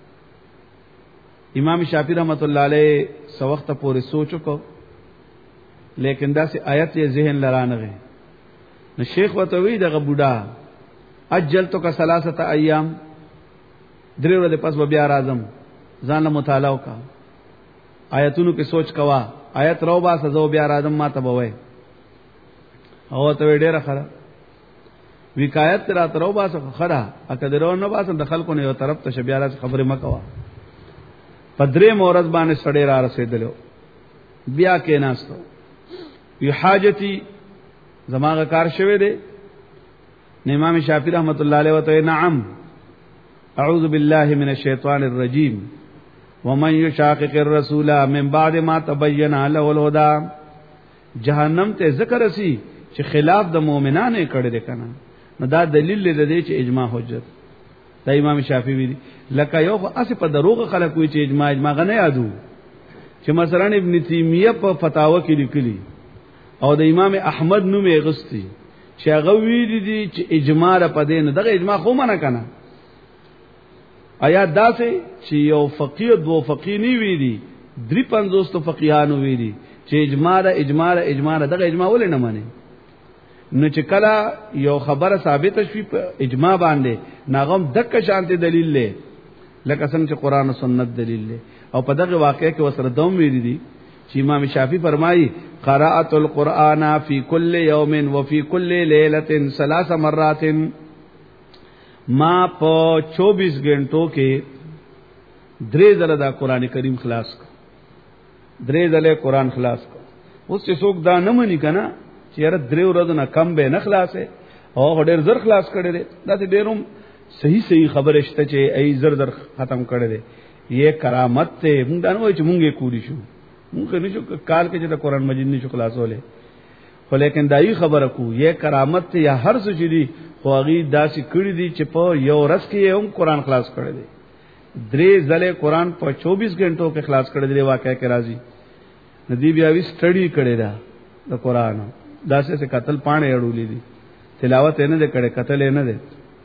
امام شافعی رحمت الله علیه سو وخت پورې سوچ کو لیکن دا سه آیت یې ذهن لرانغه. نو شیخ وته وی دغه بوډا اجلتو کا ثلاثه ایام درې ورځې پس بیا راځم ځان له مطالعه وکا آیتونو کې سوچ کوا آیت رو با سزو بیا راځم ما ته بوي او ته ډېر خره وکایت را ترو با سره خره اکه درو نه با سره د خلکو نه یو طرف ته بیا راځ خبره مکوا. پدری مورز باندې سړی را رسیدلو بیا کې ناستو وی حاجتی زماغه کار شوه دی. امام شافعی رحمت الله علیه وته نعم اعوذ بالله من الشیطان الرجیم ومن یشاقق الرسول من بعد ما تبین له الهدى. جهنم ته ذکر اسی چې خلاف د مؤمنانو کړي دي کنه نو دا دلیل دی چې اجماع حجت. دا امام شافعی ویلي لکه یو اسی په دروغ خلک وی چې اجماع غنه یادو چې مثلا ابن تیمیه په فتاوا کې لیکلي او د امام احمد نوم یې غستی چې هغه ویل دي چې اجماع را پدې نه دغه اجماع خو منه کنه آیا داسې چې یو فقيه دو فقيه نی ویلي 53 فقيهانو ویلي چې اجماع دغه اجماع ولې نه مانی نو چې کله یو خبره ثابت شي په اجماع باندې ناغم دک شانته دلیل له لکه څنګه چې قران او سنت دلیل له او په دغه واقعې کې وسره دوم ویلي دي چې امام شافعي فرمایي قراءت القرآن فی کل یوم وفی کل لیلۃ 3 مرات ما په 24 غنټو کې 3 ځله دا قران کریم خلاص کو 3 ځله قران خلاص کو اوس چې څوک دا نه مني کنه چې یاره 3 ورځې نه کم به نه خلاصه او ډېر زر خلاص کړي دي دا ډېروم صحیح خبره شته چې ای زر ختم کړي دي یہ کرامت ته موږ دا نه وایو چې مونږه کولی شو مونږ نشو کال کې چې قرآن مجید نشو خلاصولې خو لیکن دایي خبره کو یہ کرامت ته یا هر څه چې دي خو هغه داسې کړی دي چې په یو ورځ کې هم قرآن خلاص کړی دی 3 ځله قرآن په 24 غنټو کې خلاص کړی دی واقعي کې راځي ندی بیا وی سټډي کړی دا د قرآن داسې څه قتل پانه اړولې دي تلاوت نه دې کړي قتل نه دې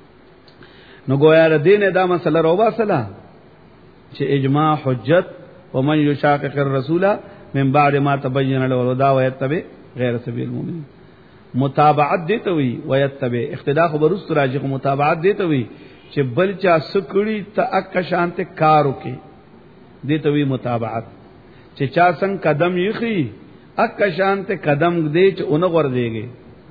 نو گویا د دین دا مسله روبا سلا چې اجماع حجت ومن یشاقق الرسول من بعد ما تبين له الهدى ويتبع غیر سبیل المؤمنین متابعت دیته وی ويتبع اقتداء خبرست راځي متابعت دیته وی چې بل چا سکړی ته اک شانته کارو کې دیته وی متابعت چې چا څنګه قدم یخي اک شانته قدم دې چې اون ور دیږي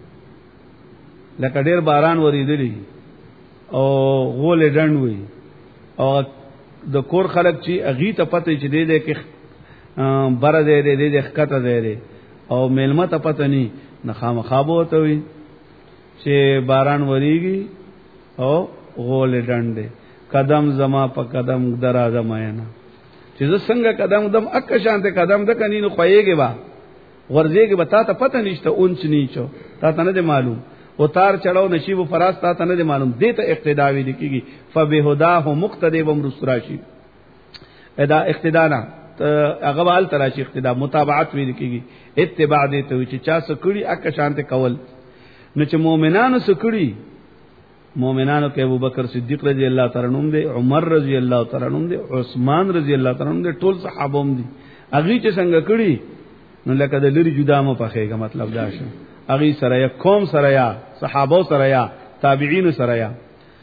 لکه ډیر باران وریدلی او غول ډند وی او د کور خلک چې اغي ته پته چې دې کې بر دې خکته دې او میلمه ته پته ني نخام خوابو ته وي چې باران وریږي او غول ډند قدم زما په قدم درازه ماینا چې څنګه قدم دم اک شانته قدم د کني نو خوېږي با ورځيږي به تا ته پته نشته اونچ نیچو تا ته نه معلوم او تار چړاو نشیب و فراز تا ته نه معلوم دې ته اقتداوی لیکيږي فبهداه مقتدی و مرسراشی ادا اقتدانا هغه وال تراشی اقتدا متابعت وی لیکيږي اتباع دې ته چې چا سکړي اک شانته کول نو چې مؤمنانو سکړي مؤمنانو کې ابوبکر صدیق رضی الله تعالی عنہ دې عمر رضی الله تعالی عنہ دې عثمان رضی الله تعالی عنہ دې ټول صحابه هم دي اغي چې څنګه کړي نو لکه د لری جدا مو پخېګه مطلب دا شو اغي سره یا قوم سره یا صحابه سره یا تابعین سره یا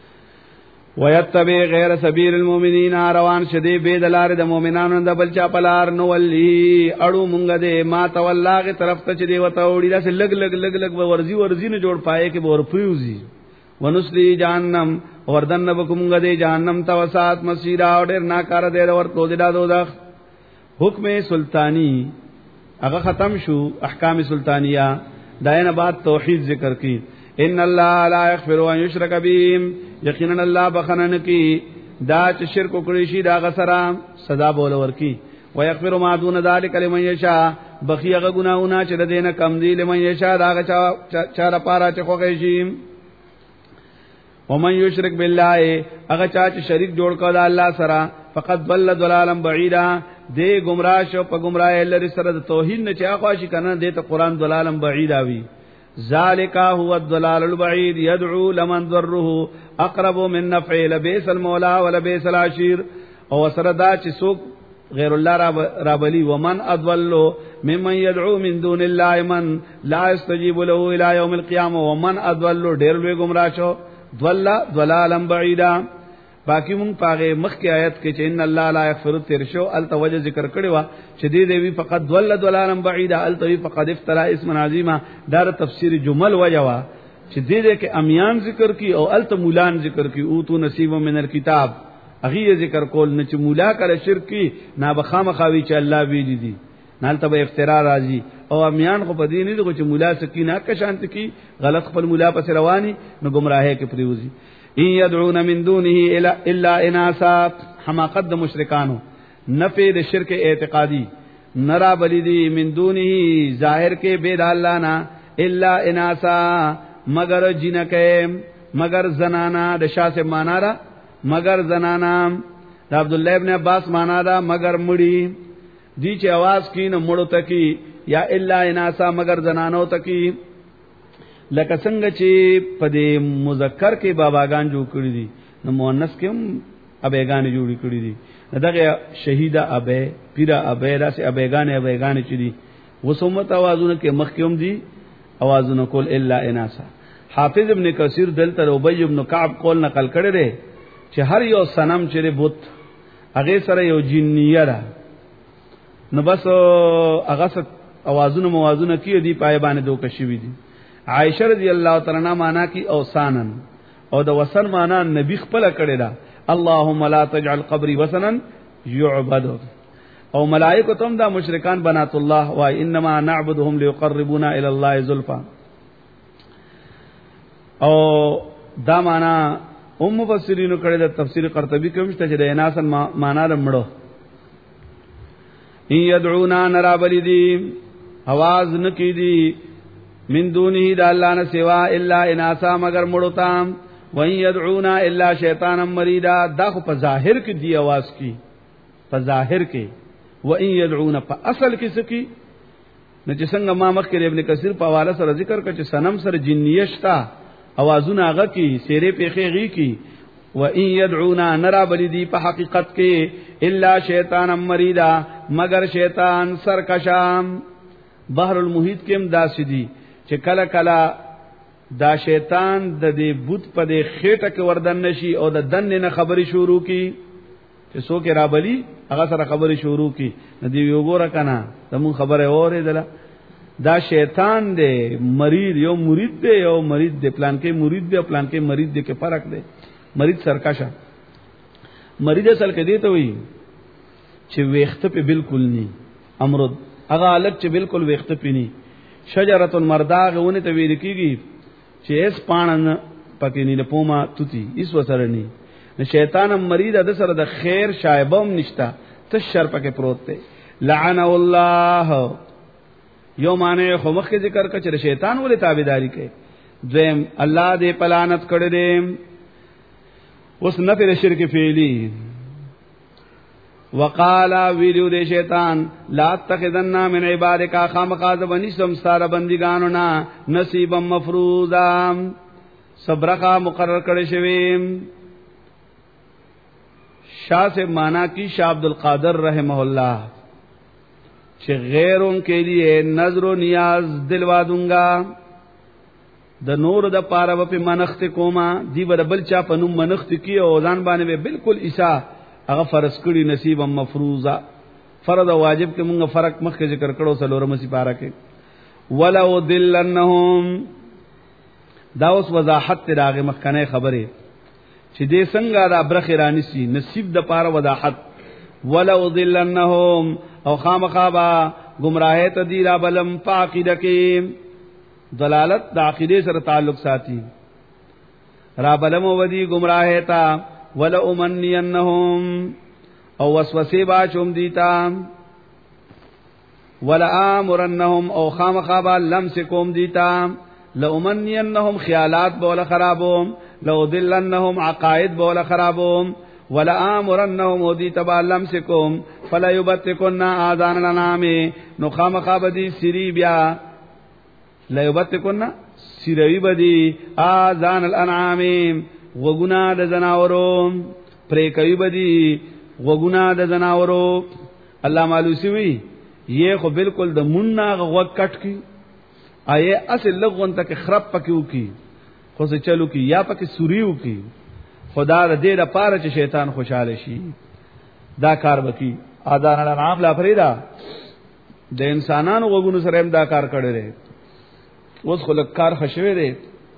ويتبع غیر سبیل المؤمنین روان شدی بيدلار د مؤمنانو د بلچا پلار نو ولي اړو مونږ دې ما تولاغه طرف ته چې دی وته وړي دا لګ ورزي نه جوړ پائے کې ور پریوزي ونسلی جهنم وردن بکمږ دې جهنم توسات مسیرا اور ناکار دې ور تو دې دوزخ حکم سلطانی هغه ختم شو احکام سلطانیه داینه بعد توحید ذکر کی ان الله لا یغفر ان یشرک به یقینا الله بخنن کی دا چې شرک کړی شي دا غسرا صدا بول ورکی و یغفر ما دون ذلک لمن یشاء بخیغه گناہونه چې د دینه کم دی لمن یشاء دا چا لپاره چې خوږی شي ومن یشرک بالله هغه چا چې شریک جوړ کړه الله سره فقط ضل ضلالا بعیدا دې گمراه شو په گمراه لري سره د توحید نه چا خواشي کنه دې ته قران ضلالا بعیدا وی ذالک هو الضلال البعید يدعو لمن ضره اقرب من نفع لبئس المولى ولبئس العشير او سره دا چې څوک غیر الله رابلی ومن اضل ممن يدعو من دون الله من لا يستجيب له الى يوم القيامه ومن اضل ډېر لوی گمراه شو ضلالا بعیدا باقی مونږ پاغه مخکې آیت کې چې ان الله لا یغفر ترشو التوجه ذکر کړي وا چې دې وی فقط ضلالا بعیدا التوی فقد افترا اسم عظیما دا تفسیر جمل وجوا چې دې کې امیان ذکر کی او الت مولان ذکر کی او تو نصیب من الكتاب اغه ذکر کول نه چې مولا کړه شرک کی نا بخامه خاوی چې الله ویلی دي نالته به افترا راځي او امیان خو پدې نه دي چې مولا سکینه کا شانت کی غلط خپل مولا پس رواني نو گمراهه کې پریوزي ان يدعون من دونه الا اناسا حماقت د مشرکانو نفي د شرک اعتقادي نرا بلیدی من دونه ظاهر کې بيد الله نا الا اناسا مگر جنکه مگر زنانا د شاسه معنا را مگر زنانا د عبد الله ابن عباس معنا دا مگر مړی دی چې आवाज کین مړو تکي یا الا اناسا مگر زنانو تکی لکه څنګه چې په دې مذکر کې باباګان جوړ کړی دي نو مؤنث کې هم ابېګان جوړ کړی دي دغه شهیدا ابې پیرا ابې راسه ابېګان چې دي وسمت اوازونه کې مخکوم دي اوازونه کول الا اناسا. حافظ ابن کثیر دلته ابی ابن کعب قول نقل کړی دی چې هر یو صنم چې بت هغه سره یو جنیه ده نو بس هغه اوازونه موازونه کې دي پای باندې دوه کشوي دي. عائشہ رضی اللہ تعالی عنہا معنا کی اوسانن او د وسن معنا نبی خپل کړی دا اللهم لا تجعل قبري وسنا يعبد او ملائکه تم دا مشرکان بنات الله و انما نعبدهم ليقربونا الى الله زلفا او دا معنا مفسرین کړی د تفسیر قرطبی کوم چې د اناسن معنا رمړو ان يدعونا نرابلدي आवाज نکی دی من دونه د الله نه سوا الا اناسا مگر مړوتام وان يدعونا الا شیطانا مریدا دا خو په ظاهر کې دی आवाज کی په ظاهر کې وان يدعونا په اصل کې سکی نو چې څنګه ما مخکې ابن کثیر په حواله سره ذکر کړ چې صنم سره جنیشتا आवाजونه هغه کی سیره پیخي غي کی وان يدعونا نرا بلدی په حقیقت کې الا شیطانا مریدا مگر شیطان سرکشام. بحر المحیط کې هم داسې دي چې کله کله دا شیطان د دې بوت په دې خېټه کې وردن نشي او د دن نه خبري شروع کی چې څوک را بلی هغه سره خبري شروع کی ندی وګوره کنه زمون خبره اوریدله دا شیطان دې مرید یو مرید دی یو مرید دی پلان کې مرید دی پلان کې مرید دی کې فرق دی. مرید سرکشه مرید اصل کې دی ته وي چې ویخته په بالکل ني امرد هغه الګ چې بالکل ویخته پینی شجرۃ المرداغ ونه ته ویل کیږي چې اس پانن پکې نه پوما توتی اس وسره نه شیطان مرید د سره د خیر شایبم نشتا ته شر پکې پروت دی. لعن الله یو معنی خو مخکې ذکر کړ چې شیطان ولې تابعداري کوي دویم الله دې پلانت کړی دی اوس نفر شرک فعلی وقال ویلو دے شیطان لا تخذنا من عبادک خامخاز بنسم سارا بندگانو نا نصیبا مفروضا صبرخا مقرر کړی شوی. شاہ سے مانا کی شاہ عبد القادر رحمہ اللہ کہ غیروں کے لیے نظر و نیاز دلوا دوں گا د نور د پاره په منخت کوما دی بل چا په نوم منخت کی او ځان باندې بالکل عیسا هغه فرض کړی نصیب مفروضه فرض او واجب کې موږ فرق مخکې ذکر کړو سلورم سی پارا کې ولو دلنهم دا اوس وضاحت راغه مخکنه خبره چې دې څنګه دا برخیرانی سي نصیب د پاره وضاحت ولو دلنهم او خامخابا گمراهه ته دی را بلم پاکیده کې دلالت د عقیده سره تعلق ساتي را بلم ودی گمراهه تا ولا امنينهم او وسوسه با چوم دیتا ولا امرنهم او خامخابا لمسکوم دیتا لامنينهم خیالات بولا خرابوم لو دلنهم عقائد بولا خرابوم ولا امرنهم ودیتا با لمسکوم فلا يبتكن اذان الانام نو خامخابا دی سری بیا لا يبتكن سری بدی اذان الانعام وغنا د زناورو پرې کوي بدی وغنا د زناورو. الله مالوسی وی یہ خو بالکل د مننا غوږ کټ کی آیه اصل لغون تک خراب پکیو کی خو څه چلو کی یا پکې سوریو کی خدا دې د پاره چې شیطان خوشاله شي دا کار وکي اذان الانعام لا فریدا د انسانانو وګونو سره هم دا کار کړی دی اوس خلک کار خشوي دی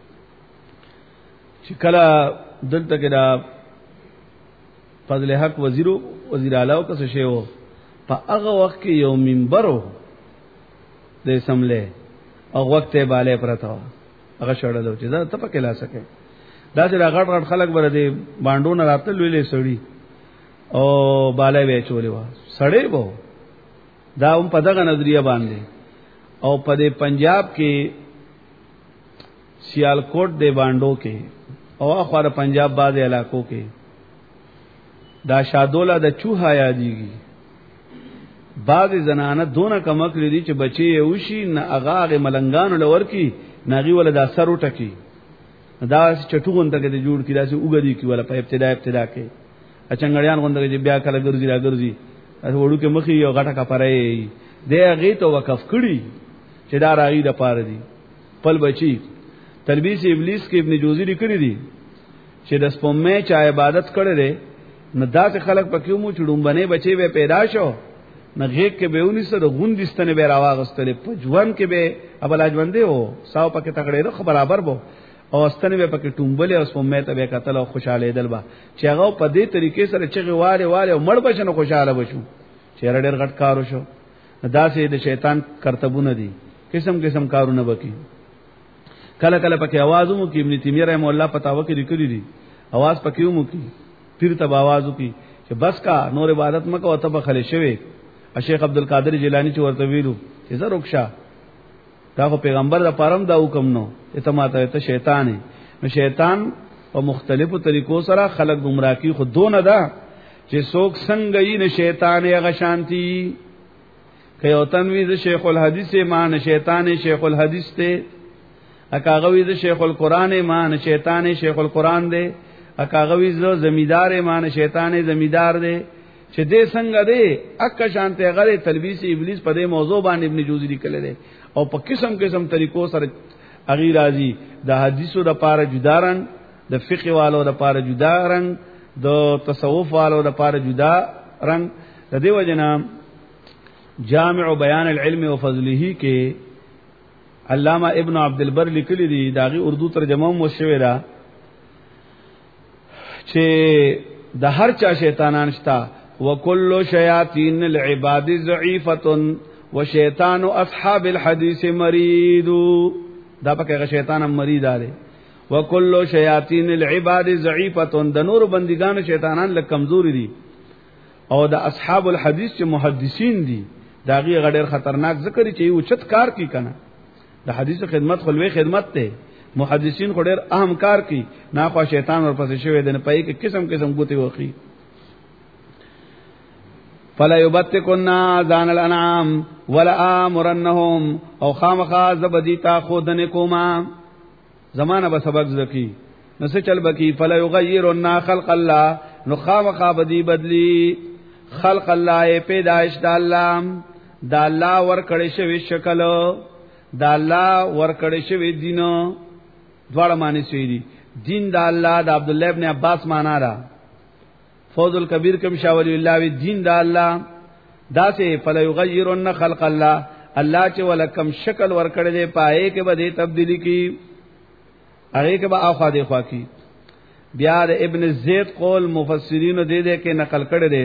چې کله دلته کې دا فضل حق وزیر اعلی او څه شی وو په هغه وخت کې یو منبرو د سمله او وخت باندې پرتا هغه شړلو چې دا ته پکې لا سکے دا چې غټ غټ خلک بر دې باندونه راته لولې سړی او بالا وې چولې وا سړې وو دا هم په دغه نظریه باندې او په دې پنجاب کې سیالکوټ دې باندو کې او اخوار پنجاب باز علاقوں کې دا شادولا د چوها یادېږي بعض زنانه دونه کمک لري چې بچي وشي نه هغه ملنګانو لور کی ناغي ول دا سر وټکی دا چټوغون ته کې جوړ کی دا سي وګدي کی ول په ابتدا کې اچنګړیان غونډه کې بیا کله ګرځي راګرځي وړو کې مخي یو غټه کپړې دی هغه ته وقف کړي چې دا راغی د پاره دي پل بچي تلبیس ابلیس کې ابن جوزی لیکلي دي چې د سپمې چا عبادت کړي دي نو داسې خلک پکې مو چړم باندې بچي به پیدا شو نه غیږ کې به ونی سره غوندستنه به راواغستلې په ژوند کې به ابلاج باندې وو ساو پکې تکړه نو برابر بو او استنه به پکې ټومبلې او سپمې ته به قتل او خوشاله دل با چې هغه په دې طریقې سره چې واره او مړ بچنه خوشاله بشو چې ډېر غټ کارو شو داسې د شیطان کرتبونه دي قسم کارونه وکي کله کله پکې आवाज مو کې ابن تیمیه رحم الله فتاوا کې لیکلي دي आवाज پکې مو کې پیر تب आवाज وکي چې بس کا نور عبادت مکه او تب خلې شوی شیخ عبد القادر جیلانی چې ورته ویلو چې زه رخصه دا خو پیغمبر د پرم دا حکم نو ته ماته ته شیطان نو شیطان په مختلفو طریقو سره خلق گمراه کی خود دون ده چې څوک څنګه یې نه شیطان یې غشانتی کيو تنویز شیخ الحدیث مان شیطان شیخ الحدیث ته اکاغوی ز شیخ القران مان شیطان شیخ القران دے اکاغوی ز زمیدار مان شیطان زمیدار دے چې دې څنګه دې اک شانته غره تلبیس ابلیس په دې موضوع باندې ابن جوزی لیکل دي او په قسم طریقو سره اغي راضی د حدیثو د پاره جدارن د فقه والو د پاره جدارن د تصوف والو د پاره جدا رنگ د دیو جنا جامع بیان العلم و فضله کې علامہ ابن عبد البر لیکلی دی داغي اردو ترجمه مو شوی دا چې د هر چا شیطانان شتا وکل شیاطین العباد ضعیفه وشیطان اصحاب الحديث مرید دا پکې شیطان مریض دی وکل شیاطین العباد ضعیفه د نور بندگان شیطانان له کمزوري دي او د اصحاب الحديث چې محدثین دي داغي غډر خطرناک ذکر چې یو چت کار کی کنه د حدیث خدمت خلوی خدمت ته محدثین خو ډېر اهم کار کی نه خو شیطان ورپسې شوی دی نه پای کې قسم ګوتې وخی فلا یبتکنا ذان الانعام ولا امرنهم او خامخا زبدی تا خودن کوما زمانہ به سبق زکی نو څه چل بکی فلا یغیرن خلق الله نو خامخا بدی بدلی خلق الله پیدائش د الله د الله ور کړی شوی شکل د الله ور کړی شوی دین دواړه معنی شوی دي دین د الله د عبد الله ابن عباس معنا را فوز الکبیر کم شاه ولی الله وی دین د الله داسه فلا یغیرن خلق الله الله چې ولکم شکل ور کړی دی پائے کې به تبدیلی کی هغه کې به اخوا دی خوا کی بیا د ابن زید قول مفسرین دې دې کې نقل کړی دی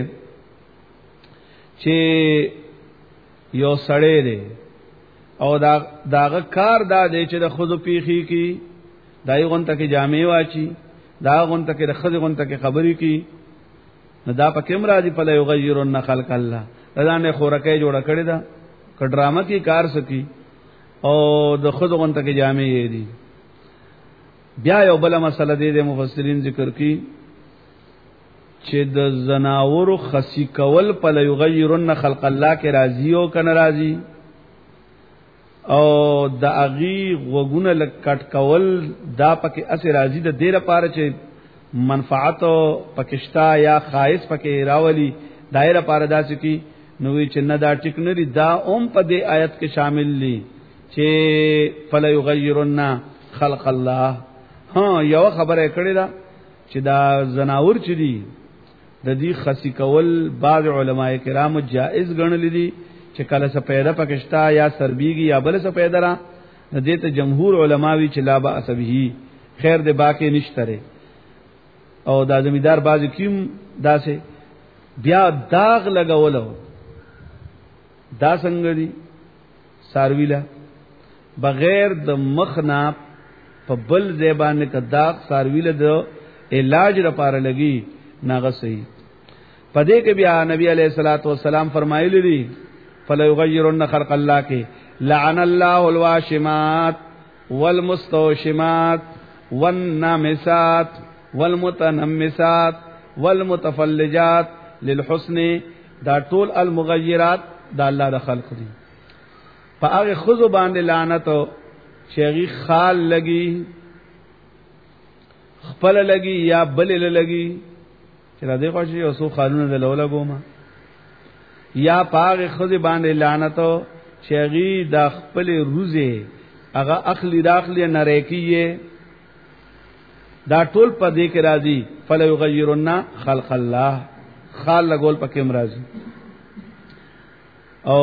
چې یو سړی دی او داغه کار دا دی چې د خود پیخي کی دای غونته کې جامې واچي دا غونته کې د خود غونته کې خبرې کی نو دا په کوم راځي په یغیرن خلق الله دا نه خورکه جوړه کړی دا ک ډرامه کې کار سکی او د خود غونته کې جامې یې دي بیا یو بل مسله دی د مفسرین ذکر کی چې د زناور خسی کول په یغیرن خلق الله کې راضی او کنه راضی او د اغي غوګونه لکټ کول دا پکې اس راضی د ډیره پاره چې منفعت پکشتا یا خایس پکې راولي دایره پاره داسې کی نوې چې نه دا ټیک نه دا اوم په دې آیت کې شامل دي چې فلا یغیرن خلق الله ها یو خبره کړی دا چې دا زناور چې دي د دې خسی کول بعض علماء کرام جائز ګڼل دي چې کله څه پیدا پکشتا یا سربیږي یا بل څه پیدا را دې ته جمهور علماوی چې لا با اسبه خیر دې باقی نشته او دا زمیدار باز کیم داسې بیا داغ لګولو دا څنګه دي سارویلا بغیر د مخنا په بل زبان کې داغ سارویلا د علاج لپاره لګي ناغه صحیح پدې کې بیا نبی علیہ الصلوۃ والسلام فرمایلی دي فلا یغیرن خلق الله کې لعن الله الواشمات والمستوشمات والنامسات والمتنمسات والمتفلجات للحسن دا ټول المغیرات د الله د خلق دي په هغه خزو باندې لعنت شیغي خال لګي خپل لګي یا بل لګي چې را دې خوشي او سو خالونه د لولا ګوما یا پاغه خزو باندې لعنت شیغي د خپل روزه هغه اخلي داخلي نریکیه دا ټول په دې کې راځي فلا یغیرن خلق الله خال لګول پکې مرাজি او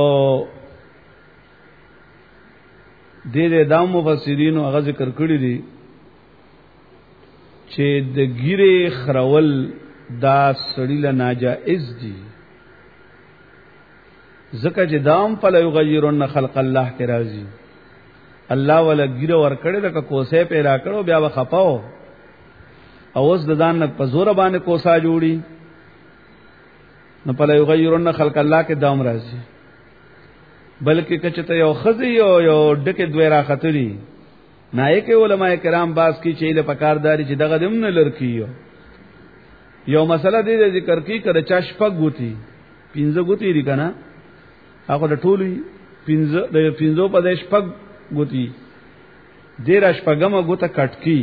دې د مفسرین هغه ذکر کړی دي چې د ګیره خرول دا سړی له ناجائز دي زکه چې دام فلا یغیرن خلق الله کې راځي الله ولا ګیره ور کړی د کوسه پیدا کړو بیا وخپاو او اوس د ځان په زور باندې کوسا جوړي نو فلا یغیرن خلق الله کې دام راځي بلکې کچته یو خزي او یو ډکه دوی را خطري نایک علماء کرام باز کی چې له پکارداري چې دغه دم نه لړکیو یو مسله دې ذکر کی کړه چا شپږ ګوتی 15 ګوتی دي کنه هغه د ټولي 15 په دې شپږ ګوتی دې را شپږم ګوته کټکی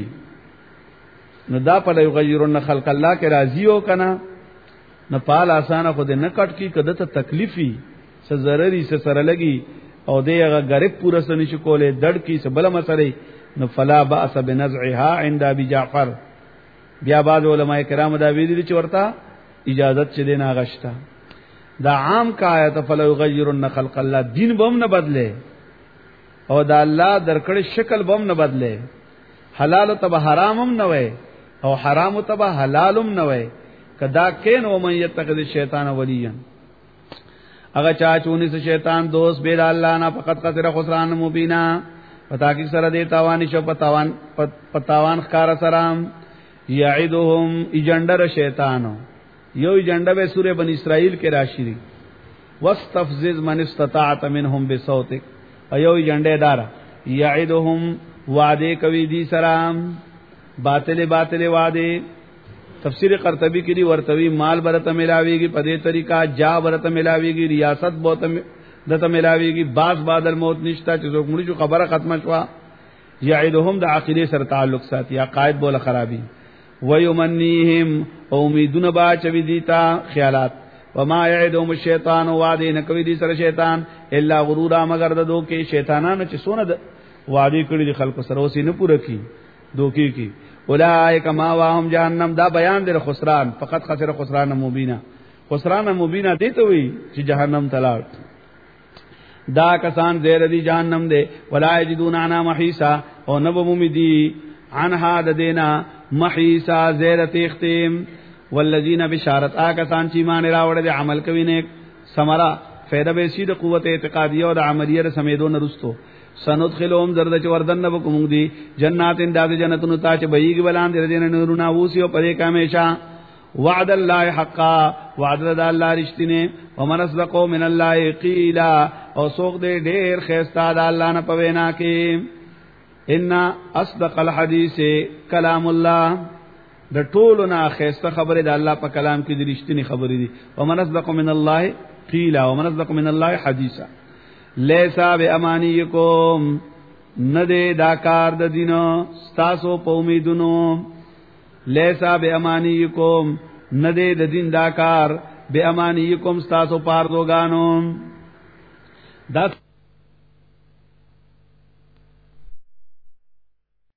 نو دا په یغیرن خلق الله کې راضی او کنه نه پال اسانه خو دې نه کټکی کده ته تکلیفي څه ضرري څه سره لګي او دې هغه غریب پورا سن شي کوله دړ کی څه بل مسره نو فلا باس بنزعها عند ابي جعفر بیا بعض علماء کرام دا ویلي چې ورته اجازت چي دینه غشتا دا عام کا آیت فلا یغیرن خلق الله دین بم نه بدله او دا الله درکړې شکل بم نه بدله حلال تب حرامم نه وای او حرام تب حلالم نه وای کدا کین و من یتخذ الشیطان ولیا اگر چا چونی سے شیطان دوست بید اللہ نا فقط خسر خسران مبینا پتا کی سر دے تاوانی شو پتاوان خکار سرام یعیدهم ایجنڈر شیطانو یو ایجنڈر بے سورہ بن اسرائیل کے راشری واستفزز من استطاعت منهم بصوتک ایو ایجنڈر دارا یعیدهم وعدے کوي دی سرام باطل باطل وعدے تفسیر قرطبی کی دی ورتوی مال برته ملاویږي په دې طریقہ جا برته ملاویږي ریاست بہت دته ملاویږي باز بادل موت نشتا چې څوک مړي جو خبره ختمه شوا یعیدهم د عقیده سره تعلق ساتي عقاید بوله خرابي ويمنيهم امیدون با چوي دیتا خیالات وما يعدهم الشیطان وعده نکوي دي سره شیطان الا غرورا مگر د دوکي شیطانانو چې سونه وعده کړی دي خلکو سره وسې نه پوره کی دوکي کی اولئک ما واهم جهنم دا بیان در خسران فقط خسر خسران مبینا خسران مبینا دیته وی چې جهنم تلاړ دا کسان زیر دی جهنم دے ولا یجدون عنا محیصا او نبمومی دی عنها ددینا محیصا زیر تیختیم والذین بشارت آکسان چی مان راوڑ دے عمل کوي نیک ثمرہ فیدہ بیسی د قوت اعتقادیہ او د عملیہ سمیدو نرستو سندخلهم زرد چ وردن نبکم دی جناتین داد جنتون تا چ بیگ بلان در دین نورنا ووسیو پدے کا ہمیشہ وعد اللہ حقا وعد اللہ رشتنے ومن اصدقوا من اللہ قیلا او سوق دے ډیر خیستا د اللہ نہ پوینا کی ان اصدق الحدیث کلام اللہ د ټولنا خیستا خبره د الله په کلام کې د رښتینی خبرې دي ومن اصدق من الله قیلا ومن اصدق من الله حدیثا لیسا بے امانیکم ندے داکار د دینو ستاسو په امیدونو لیسا بے امانیکم ندے د دین داکار بے امانیکم ستاسو پاردوگانو دا